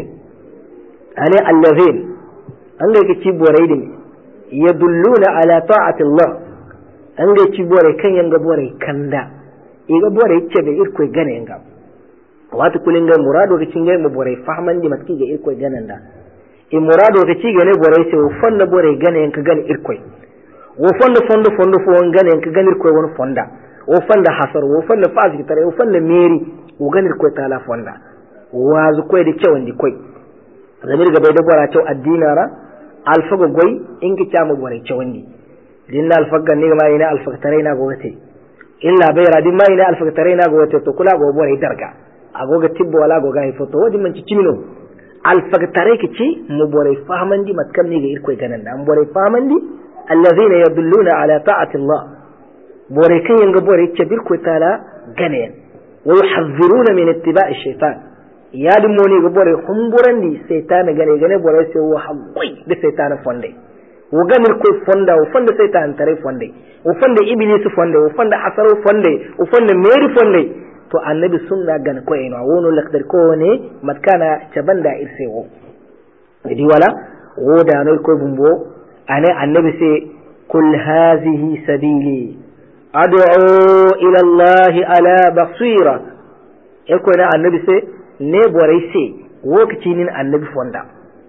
ane allazin an ga kici bore din yadulluna ala ta'ati Allah an ga ci bore kan yanga bore kanda iga bore yake da irko gane yanga wato kulin ga murado ga cinga mu bore fahman di matki ga irko ganan da in murado ga ci gane bore sai fonda bore gane yanka gane irko wo fondo fo gane yanka gane irko won fonda wo fonda hasar wo fonda fazi tare wo fonda meri wo gane irko tala fonda wazu koy da cewan di koy zamir ga bai da bora cew addinara alfago goy in ki tamu bore cewandi dinna alfagga ni ma ina alfagtare na gote illa bayra din ma ina alfagtare na gote to kula go bore darga agoga tibbo wala go gahi foto wadi man ci cimino alfagtare kici mu bore fahmandi matkam ni ga irko ganan da bore fahmandi allazina yadulluna ala ta'ati Allah bore kan yanga bore ce birko tala ganen wa yuhadhiruna min ittiba'i shaytan ya dum moni go bore humburandi shaytan gane bore sai wa hagoi da shaytan fonde wo ganir ko fonda wo fonda shaytan tare fonde wo fonda iblis fonde wo fonda asaro fonde wo fonda meri fonde to annabi sunna gan ko eno wono lakdar ko ne matkana tabanda irsewo idi wala wo da no ko bumbo ane annabi sai kul hazihi sabili ad'u ila Allah ala basira e ko na annabi sai ne borai sai wo kicinin annabi fonda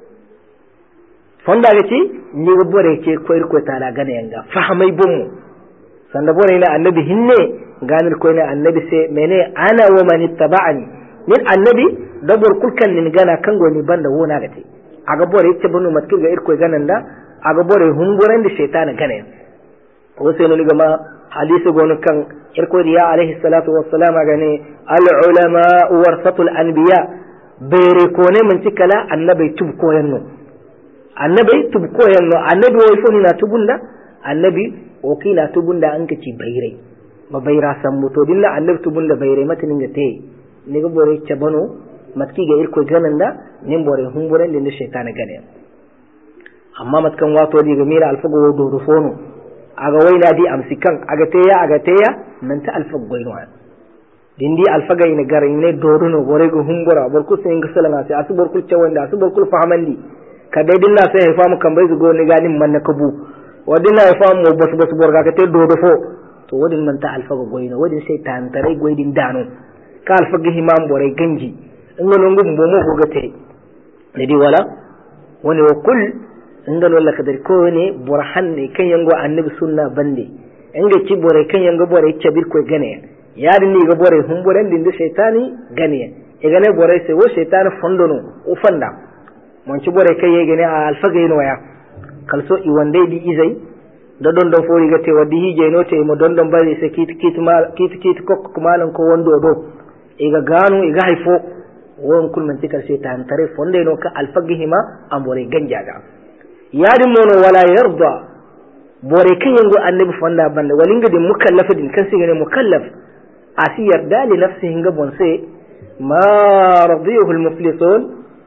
ga ci ni ga bore ke koyar ko tala gane yanga fahamai bumu sanda bore ina annabi hinne ganir ko ina annabi sai mene ana wa man ittaba'ani min annabi dabur kulkan nin gana kan goni banda wona gate aga bore yace banu matki ga irko gananda aga bore hunguran da shaytan gane ko sai no liga ma hadisi gonu kan irko ya alaihi salatu wassalam gane al ulama warasatul anbiya bere ko ne mun cikala annabi tub ko yanno annabi tub ko yanno annabi wo foni na tubunda annabi o kila tubunda an kaci bayrai ba bayra san muto dilla annabi tubunda bayrai matanin ga te ne ga bore ce bano matki ga irko gananda nin bore humburan din shaytan gane amma matkan wato di ga mira alfago do rufono aga waina di amsikan aga teya nan ta alfago goino dindi alfaga ina garin ne doruno bore go humbura borku sai ga salama sai asubor kul cewanda asubor kul fahamandi kadai dinna sai ya famu kan bai zugo ni ganin man na kabu wadin ya famu bas borga ka te do fo to wadin man ta alfaga goyino wadin sai ta antare goydin dano ka alfaga himam bore ganji ngano ngum bo mo ko gate ne di wala wani wa kul ngano la kadar ko ne burhan ne kan yango annabi sunna bande inga ci bore kan yango bore cabir ko gane ya dinni ga bore humburen din da shaytani gane e gane bore sai wo shaytan fondono o fanda mon ci bore kai yege ne alfaga yino ya kalso i wande di izai da don fori gate wadi hije no te mo don bari se kit kokko malan ko wondo do e ga ganu e ga haifo won kun man tikar sai tan tare fonde no ka alfaga hima ambore ganjaga yadin mono wala yarda bore kai yango annabi fonda banda walinga din mukallafin kan sai ne mukallaf asi yarda li nafsihi ga bonse ma radiyahu almuflisun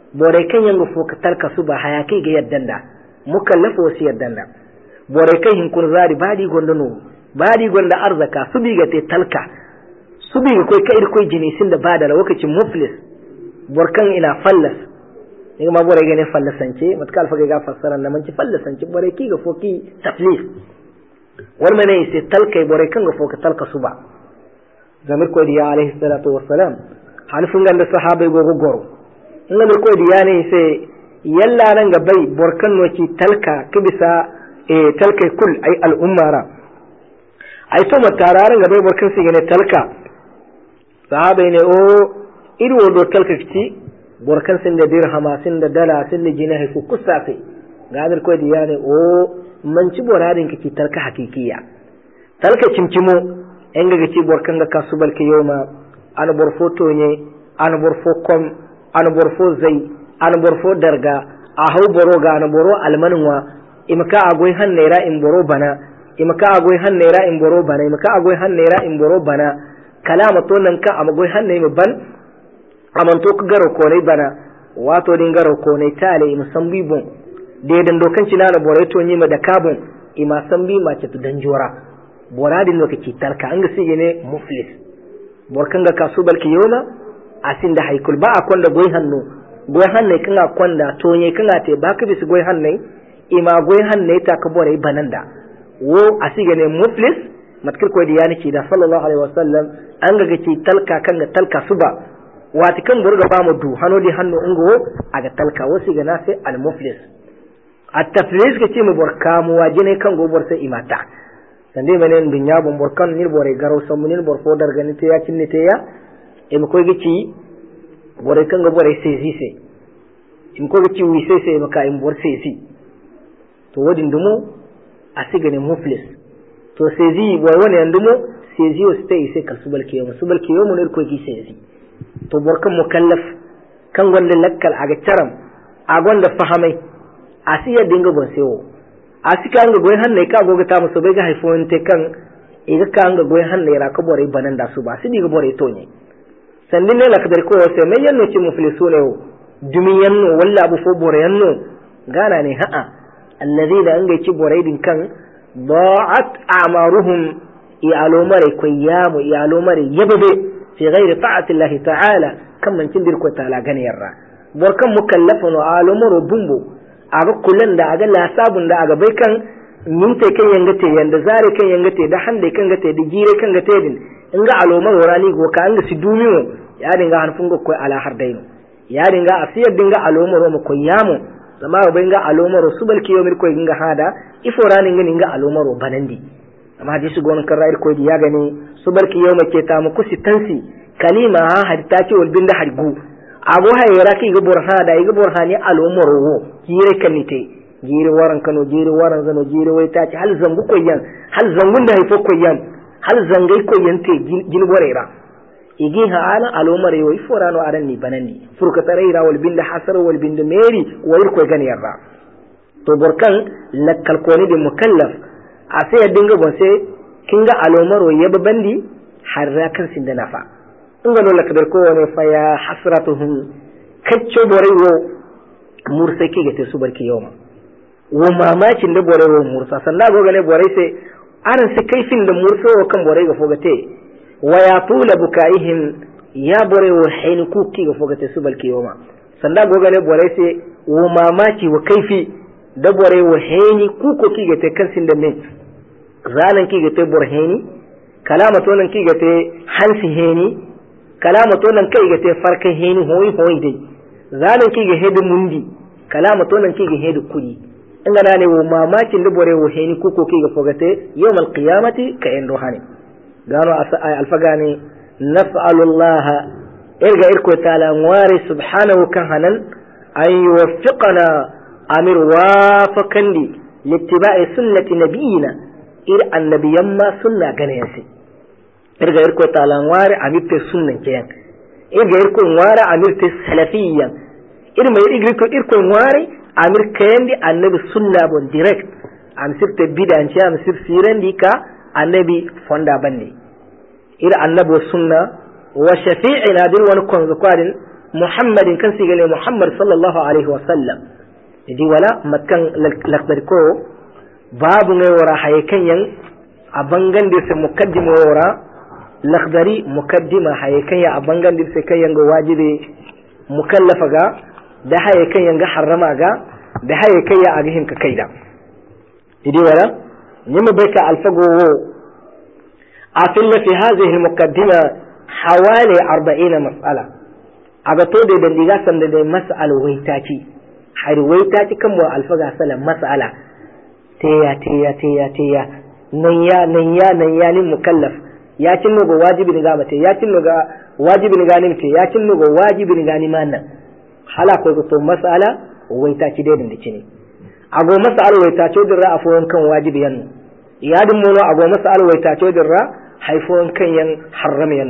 bore kan yanga fo ka talka suba hayaki ga yaddanda mukallaf wasi yaddanda bore kai hin kun zari badi gonda no badi gonda arzaka subi ga te talka subi ga koi kai koi jinisin da bada lokacin muflis borkan ina fallas ne ma bore ga ne fallasance matkal faga ga fassara na manci fallasance bore ki ga foki taflis wal mane sai talkai bore kan ga foka talka suba zamir ko diya alaihi salatu wassalam hanfun ganda sahabai go goro ngamir ko diya ne sai yalla nan ga bai borkan no ci talka kibisa talkai kul ay al ummara ay to matararan ga bai borkan sai ne talka sahabai ne o irwo do talka ci borkan sin da dirhama sin da dala sin da jinahi ku kusafe gamir ko diya ne o manci boradin ki talka hakikiya talka cimcimo en ga ci borkan ga kasubal ke yoma an borfo tonye an borfo kom an borfo zai an borfo darga a hau boro ga an boro almanwa imka agoy hannera in boro bana imka agoy hannera in boro bana imka agoy hannera in boro bana kalama to nan ka amagoy hanne mi ban amanto ku garo ko ne bana wato din garo ko ne tale musambi bon de dan dokan cinana boro to nyima da kabun ima sambi ma ce to danjora boradin lokaci talka an ga sige ne muflis borkan ga kasubal ki yona asin da haikul ba akon da goy hannu goy hanne kanga konda tonye kanga te baka bisu goy hanne ima goy hanne ta ka bore bananda wo asige ne muflis matkir ko diyani ci da sallallahu alaihi wasallam an ga ci talka kanga talka suba wati kan burga ba mu du hano di hannu ungo aga talka wasi ga na sai al muflis at taflis ga ci mu borka mu wajine kan gobor sai imata sande menen dunya bon borkan ni bore garo samunin bor fo dar ganite ya kinnite ya e mo ko gici bore kan go bore sezi se im ko gici wi se maka im bor sezi to wodin dumo asigane muflis to sezi boy woni andumo sezi o stay se kasubal kiyo mo ne ko gi sezi to borkan mukallaf kan gonda lakkal aga taram agonda fahamai asiya dinga bon sewo asika anga goy hanne ka goga ta muso be ga haifon te kan iga ka anga goy hanne ra ka bore banan da su ba sidi ga bore tonye sandin ne la kadar ko se me yanno ci muflisune o dumiyan no walla abu fo bore yanno gana ne ha'a alladheena anga ci bore din kan da'at a'maruhum i'alumare koyamu i'alumare yababe fi ghairi ta'ati Allah ta'ala kan man cindir ko ta'ala ganiyarra borkan mukallafun alumaro bumbo aga kullun da aga lasabun da aga bai kan minte kan yangate yanda zare kan yangate da hande kan gate da gire kan gate din inga aloma warani go ka anga sidumiyo ya dinga hanfun go ko ala hardaino ya dinga asiyar dinga aloma ro ko yamu zama ba inga aloma ro subal kiyo mir ko inga hada iforani ngani inga aloma ro banandi amma hadisi gon kan ra'ir ko ya gani subal kiyo make ta mu kusitansi kalima ha hadita ce wal binda hargu abu hayra ki ga burhada ga burhani al'umru gire kanite gire waran kano gire waran zano gire wai ta ci hal zangu koyan hal zangun da haifo koyan hal zangai koyan te gin borera igi ha ala al'umru wai forano aran ni banani furka taraira wal binda hasar wal binda meri wai ko gani yarra to burkan lakkal koni de mukallaf a sai dinga bon sai kinga al'umru yaba bandi harra kan sin da nafa ngano la kadar ko woni fa ya hasratuhum kacco bore wo mursa ki gate su barki yoma wo mamacin da bore wo mursa sanda go gane bore sai aran sai kaifin da mursa wo kan bore ga fogate wa ya tula bukaihim ya bore wo hin ku ki ga fogate su barki yoma sanda go gane bore sai wo mamaci wa kaifi da bore wo heni ku ko ki gate kan sin da me zalan ki gate borheni kalama to nan ki gate hansi heni kalama to nan kai ga te farkai heni hoyi dai zalin ki ga hedu mundi kalama to nan ki ga hedu kudi inga na ne wo mamakin da bore wo heni kuko ki ga fogate yawmal qiyamati ka en rohani gano ay alfagani nas'alullaha irga irko ta'ala wari subhanahu kan hanan ay yuwaffiqana amir wafaqandi littiba'i sunnati nabiyina ir annabiyan ma sunna ganayasi irga irko talan ware amirte sunnan keyan irga irko ware amirte salafiyyan irma irko ware amir kayan di annabi sunna bon direct am sirte bidan ce am sir siran di ka annabi fonda bande ira annabi sunna wa shafi'ina din wani konzo kwadin muhammadin kan sigale muhammad sallallahu alaihi wasallam idi wala matkan lakdar ko babu ngai wara haye kan yan abangan da sai mukaddima wara lakdari mukaddima haye kan ya abangan da sai kan yan ga wajibi mukallafa ga da haye kan yan ga harrama ga da haye kan ya agihin ka kaida idi wala nyima baika alfago afilla fi hadhihi almuqaddima hawali 40 mas'ala aga to da diga sanda da mas'al waitaki har waitaki kan mu alfaga salam mas'ala teya nan ya ni mukallaf ya cin ga wajibi ni ga mate ya cin ga wajibi ni ga ni mate ya cin ga wajibi ni ga ni manna hala ko to mas'ala waitaki da dindici ne ago mas'al waitaci dirra afwan kan wajibi yan yadin mono ago mas'al waitaci dirra haifon kan yan haram yan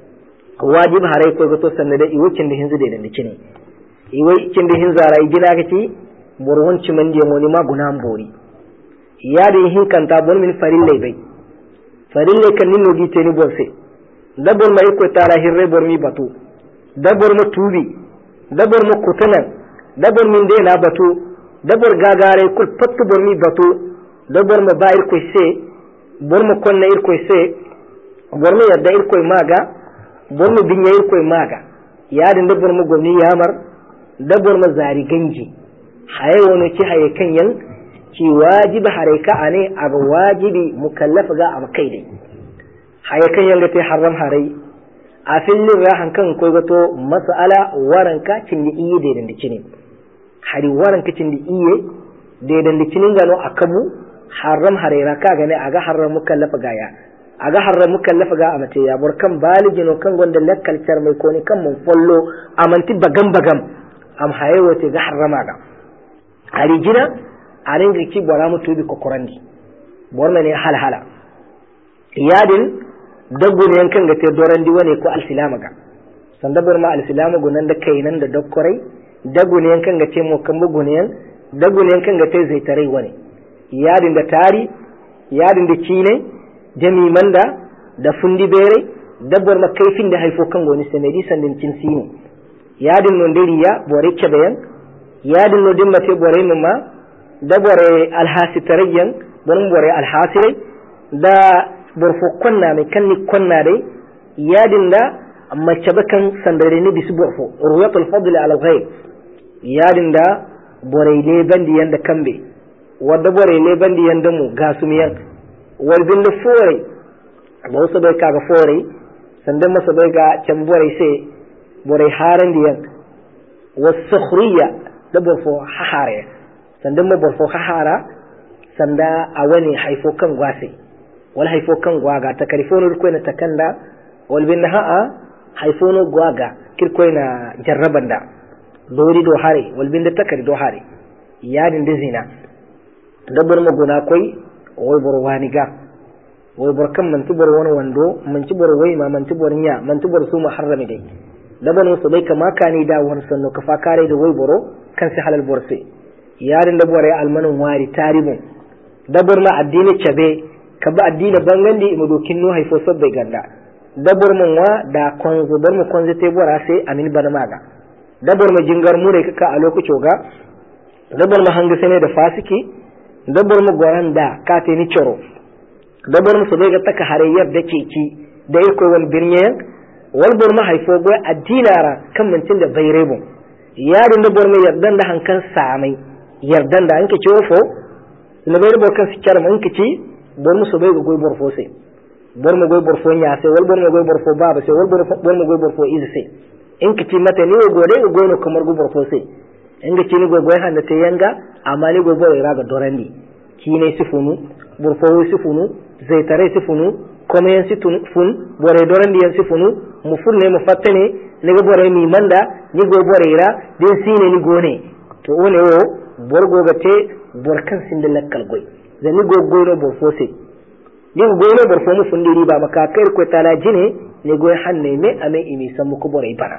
wajib harai ko to sanna da iwucin da hinzu da dindici ne iwucin da hinza rai gina gaci borwanci man je moni ma gunan bori yadin hin kanta bon min farille bai farille kan ninno gite ni borse dabor mai ko tara hirre bor mi batu dabor mu tubi dabor mu kutanan dabor min de na batu dabor gagare kul pattu bor mi batu dabor mu ba ir ko se bor mu konna ir ko se bor mu yadda ir ko maga bor mu binya ir ko maga yadin dabor mu gomni yamar dabor mu zari ganji haye wono ki haye kan yan ki wajibi hareka ane aga wajibi mukallaf ga abakai dai haye kan yanga te haram harai a fillin rahan kan ko gato mas'ala waranka cindi iye da dandici ne hari waranka cindi iye da dandici ne gano akabu haram haraira ka gane aga haram mukallaf ga ya aga haram mukallaf ga amate ya burkan baligino kan gonda lakkal char mai ko ne kan mun follo amanti bagam bagam am haye wote ga harama ga hari jina anin ga ki bora mutu bi kokorandi borna ne halhala yadin dabbu ne yankan ga te dorandi wane ko alsilama ga sanda borma alsilama gunan da kainan da dokkorai dabbu ne yankan ga te mo kan bugu ne dabbu ne yankan ga te zaitarai wane yadin da tari yadin da kine jami manda da fundi bere dabbar ma kaifin da haifo kan goni sanadi sandin cin sini yadin non deriya bore kebayan yadin no dimma te bore ma da bore alhasi tarayyan bon bore alhasirai da borfo konna mai kanni konna dai yadin da mace bakan sandare ne bisu borfo ruwatul fadl ala ghayb yadin da bore le bandi yanda kambe wadda bore le bandi yanda mu gasumiyan wal bin da fore ba wasu bai kaga fore sandan masa bai ga can bore sai bore haran diyan was-sukhriya da borfo hahare sandan ma borfo hahara sanda a wani haifo kan gwase wal haifo kan gwaga ta karifono ko na takanda wal bin ha'a haifono gwaga kirko na jarrabanda dori do hare wal bin da takari do hare yadin da zina dabbar maguna koi wai bor wani ga wai bor kan man tubor wani wando man tubor wai ma man tubor nya man tubor su muharrami dai dabban wasu bai kama kani da wani sanno ka fakare da wai boro kan sai halal borse yarin da bore almanin wari taribun dabbar ma addini cabe ka ba addini bangandi mu dokin no haifo sabbai ganda dabbar mun wa da konzo bar mu konzo te bora sai amin bana maga dabbar mu jingar mu ne kaka a lokacin ga dabbar mu hanga sane da fasiki dabbar mu goran da ka te ni coro dabbar mu su bai ga taka harayyar da keki da yako wal birniyan wal bor ma haifo go addinara kan mintin da bai rebo yarin da bor mu yardan da hankan samai yardan da anke ciwo na bai rebo kan sikar mun kici bor mu su bai ga goy bor fo sai bor mu goy bor fo nya sai wal bor mu goy bor fo baba sai wal bor mu goy bor fo izi sai in kici mata ni go dai go no kamar go bor fo sai in ga kini go goy handa te yanga amma ni go bor raga dorandi kine sifunu bor fo sifunu zai tare sifunu kuma yan fun bore dorandi yan sifunu mu funne mu fattane ne go bore mi manda ni go bore ra din sine ni gone to one o borgo ga te borkan sinde lakkal goy zani go goyno bor fo sai din goyno bor fo mu fundiri ba maka kai ko tala jine ne goy hanne me ame imi samu ko bore bana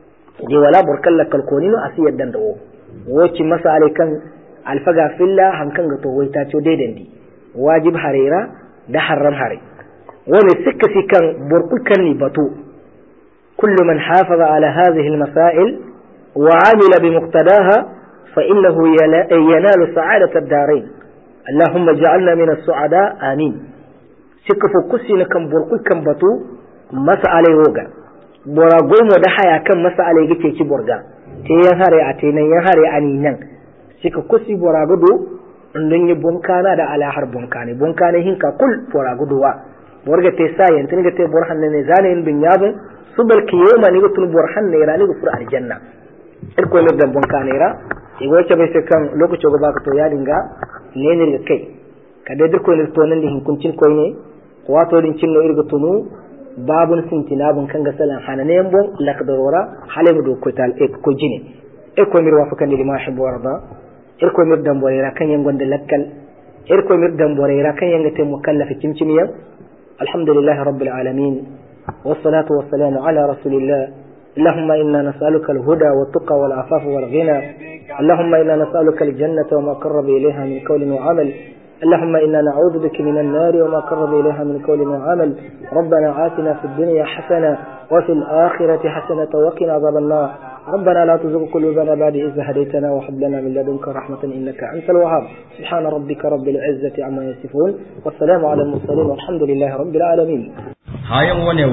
je wala borkan lakkal ko ni no asiyar dan dawo woci masale kan alfaga filla hankan ga to waita to daidandi wajib harira da haram hare wani sikka kan borkukan ni bato كل من حافظ على هذه المسائل وعمل بمقتضاها فإنه ينال سعادة الدارين. اللهم اجعلنا من السعداء آمين. سكفو كسين كم برقل كم بطو مسألة وغا برا قوم ودحيا كم مسألة يجي برغا تيهاري أتينا يهاري أنينا سكفو كسي برا قدو ndonye bonkana da ala har bonkane hinka kul fora guduwa borga te sayen tinga te borhan ne zane in dunyabun subal kiyoma ni gutun borhan ne ra ni gufur aljanna ir ko ne da bonkane ra igo ce bai sai kan lokaci go baka to ya dinga ne ne ga kai kada dir ko ne to nan din kuncin koy ne wato din cin no irga tunu babun sintinabun kan ga salan hanane bon lakdorora halimu do ko tal e ko jine e ko mir wafakan li ma hibbu warda irko mir damborera kan yan gonda lakkal irko mir damborera kan yan gate mukallafa cimcimiya alhamdulillahi rabbil alamin wassalatu wassalamu ala rasulillah اللهم إنا نسألك الهدى والتقى والعفاف والغنى اللهم إنا نسألك الجنة وما قرب إليها من قول وعمل اللهم إنا نعوذ بك من النار وما قرب إليها من قول وعمل ربنا آتنا في الدنيا حسنة وفي الآخرة حسنة وقنا عذاب النار ربنا لا تزغ قلوبنا بعد إذ هديتنا وهب لنا من لدنك رحمة إنك أنت الوهاب سبحان ربك رب العزة عما يصفون والسلام على المرسلين والحمد لله رب العالمين. هاي ونيو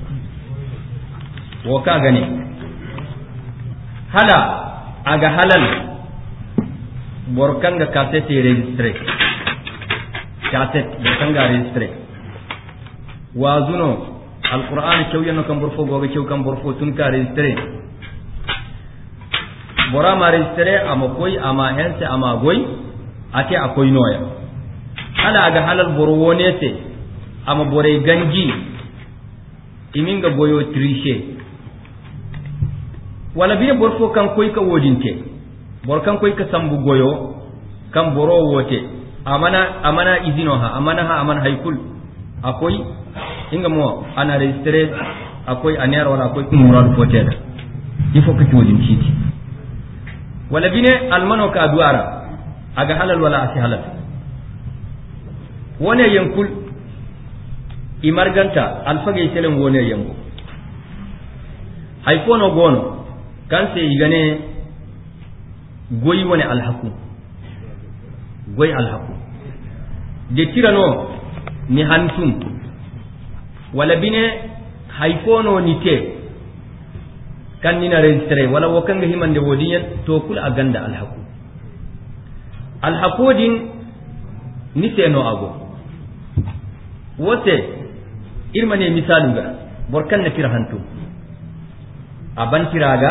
وكاغني هلا أجا هلال بوركانغا كاسيتي ريجستري كاسيت بوركانغا ريجستري وازونو القرآن شوية نكم برفو غوغي شو كم برفو تنكا ريجستري bora ma registre ama koy ama hense ama goy ate akoy noya ala ga halal boro wonete ama bore ganji iminga boyo triche wala biye borfo kan koy ka wodinte bor kan koy ka sambu goyo kan boro wote amana izino ha amana haykul akoy inga mo ana registre akoy aner wala akoy murad foteda il faut que tu wodinte wala bine almano ka duara aga halal wala asi halal wone yankul imarganta alfage selen wone yanku hay kono gono kanse igane goyi wone alhaku de tirano ni hantum wala bine hay kono nite kan nina registre wala wakanga himande wodiyan to kul aganda alhaqudin ni seno ago wote irmane misalu ga borkan na tira hantu aban tiraga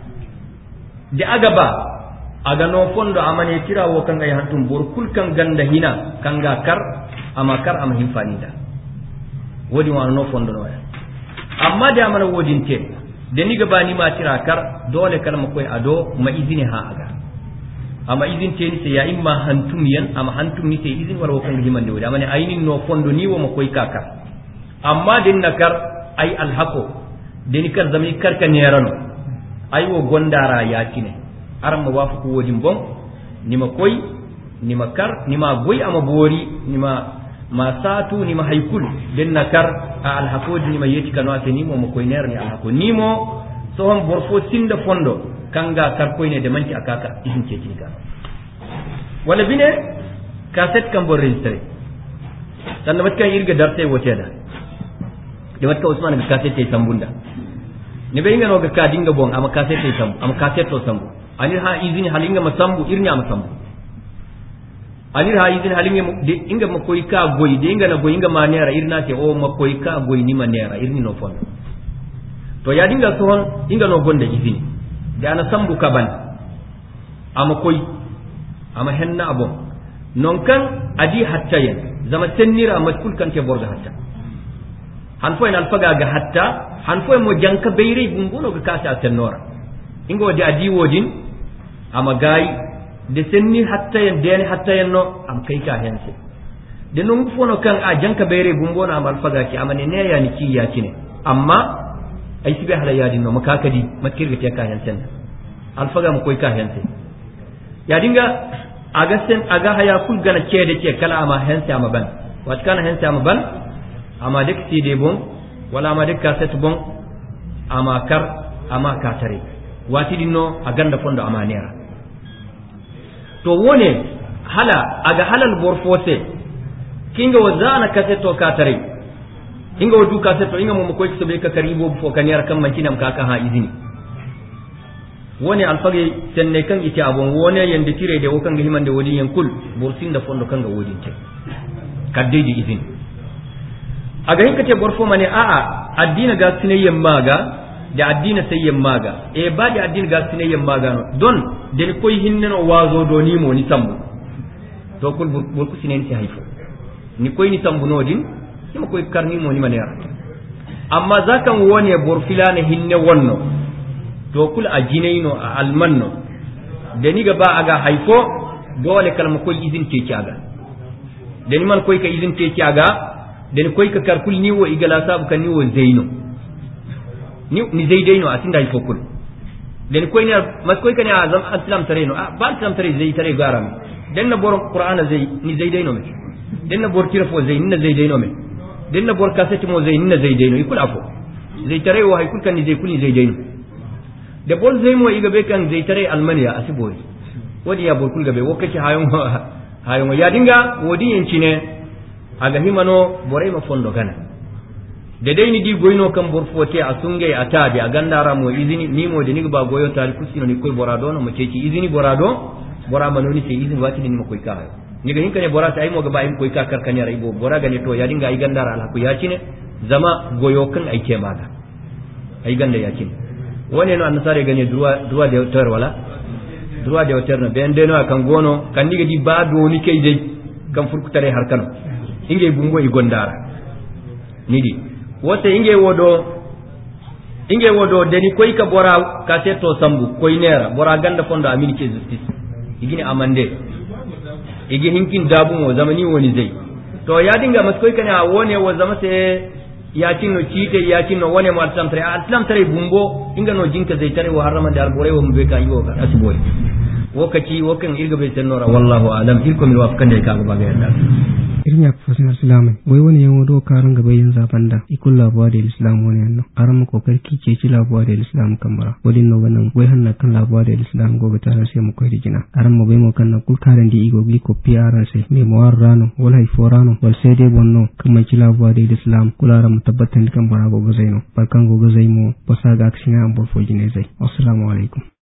de agaba aga no fondo amane tira wakanga hantum bor kul kan ganda hina kanga kar ama himfanida wodi wa no fondo no amma de amana wodinte da ni gaba ni ma tira kar dole kalma koy ado ma izini ha aga amma izin te ni sai ya imma hantum yan amma hantum ni sai izin war wakan giman de wada mane ainin no fondo ni wo ma koy kaka amma din nakar ai alhaqo de ni kar zami kar ka nerano ai wo gondara ya tine aram ma wafu ko wodin bon ni ma koy ni ma kar ni ma goy amma bori ni ma satu ni ma haykul den nakar alhaqo ni ma yeti kanu ateni mo koy ner ni alhaqo ni mo so hon borfo sinda fondo kanga kar koy ne de manti akaka izin ce tinka wala bine cassette kan bor registre tan mat kan irga darte wote da de mat ka usman ga cassette sambunda ne be ngano ga ka dinga bon ama cassette sambu ama cassette to sambu anir ha izini halinga masambu irnya masambu anir ha izini halinga de inga makoy ka goy de inga na goy inga manera irna te o makoy ka goy ni manera irni no fondo to ya dinga sohon inga no gonda izini da ana sambu kaban ama koy ama henna abon non kan adi hattayen zama tennira matkul kan ke borga hatta han fo en alfaga ga hatta han fo mo janka beyre bungono ga kasa tennora ingo de adi wodin ama gay de senni hattayen den hattayen no am kai ka hense de non fono kan a janka beyre bungono am alfaga ki amane ne ya ni ki ya kine amma ay sibe hala yadin no makakadi matkirga te ka hense alfaga mo koy ka hense ya dinga aga haya kul gana cede ce kala ama hense ama ban wat kana hense ama ban ama dek ti de bon wala ama dek cassette bon ama kar ama katare wati dinno a ganda fondo amanera to wone hala aga halal borfose kinga wazana kaseto katare inga wadu kaseto inga mo koy sobe ka karibo fo kaniyar kan mancinam kaka ha izini woni alfage tenne kan ite abon wone yande tire de wokan ga himande wodi yen kul bursin da fondo kan ga wodi te kadde di izini aga hinkate borfo mane a addina ga sinayyen maga da addina sayyen maga e ba da addina ga sinayyen maga no don den koy hinneno wazo do ni mo ni sambu to kul burku sinen ci haifo ni koy ni sambu nodin ni koy karni mo ni manera amma zakan wone borfilane hinne wonno to kul ajinaino a almanno da ni gaba aga haifo dole kalma koy izin teki aga da ni man koy ka izin teki aga da ni koy ka karkul ni wo igala sabu kan ni wo zaino ni zaidaino asinda haifo kul da ni koy ne mas koy kan azam islam tareno ba islam tare zai tare garam dan na bor qur'ana zai ni zaidaino me dan na bor kirafo zai ni zaidaino me dan na bor kasati mo zai ni zaidaino ikul afo zai tare wo haikul kan ni zai kul ni zaidaino da bol zai mo iga be kan zai tare almaniya asiboy wodi ya bol kul gabe wokaci hayon ya dinga wodi yanci ne aga himano borai ma fondo gana da dai ni di goyno kan borfote a sungai ata da gandara mo izini ni mo da ni ba goyo tari kusino ni koy borado no mo ceci izini borado bora manoni se izini wati ni mo koy ka ni ga hinka ne bora ta ai mo ga ba ai koy ka karkani rai bo bora ga ne to ya dinga ai gandara ala ku ya cine zama goyo kan ai ke maga ai ganda ya cine woni no annasare gane droit d'auteur wala droit d'auteur no ben deno kan gono kan diga di ba do ni kay dai kan furkutare har kano inge bungo i gondara nidi wote inge wodo deni koy ka bora ka seto sambu koy nera bora ganda fondo amini ke justice igini amande igi hinkin dabu mo zamani woni zai to ya dinga mas koy kana wone wo zama se ya cinno cite ya cinno wone mo islam tare bumbo inga no jinka zai tare wa harama da albore wo mbe kan yo ka asboy wokaci wokan irga be sennora wallahu alam irko mi wafkan da ka ga baga yadda irnya professional islam wai wani yan wado karan gaba yin zaban da ikul labuwa da islam wani yanno aran ko karki ce ci labuwa da islam kamara wadin no ganan wai hanna kan labuwa da islam gobe tare sai mu koyi digina aran mu bai mu kan kul karan di igo gli ko piaran sai me mo warrano wal hay forano wal sai dai bonno kuma ci labuwa da islam kularan mu tabbatan kan bara gobe zaino barkan gobe zaimo basa ga aksina an borfo jine zai assalamu alaikum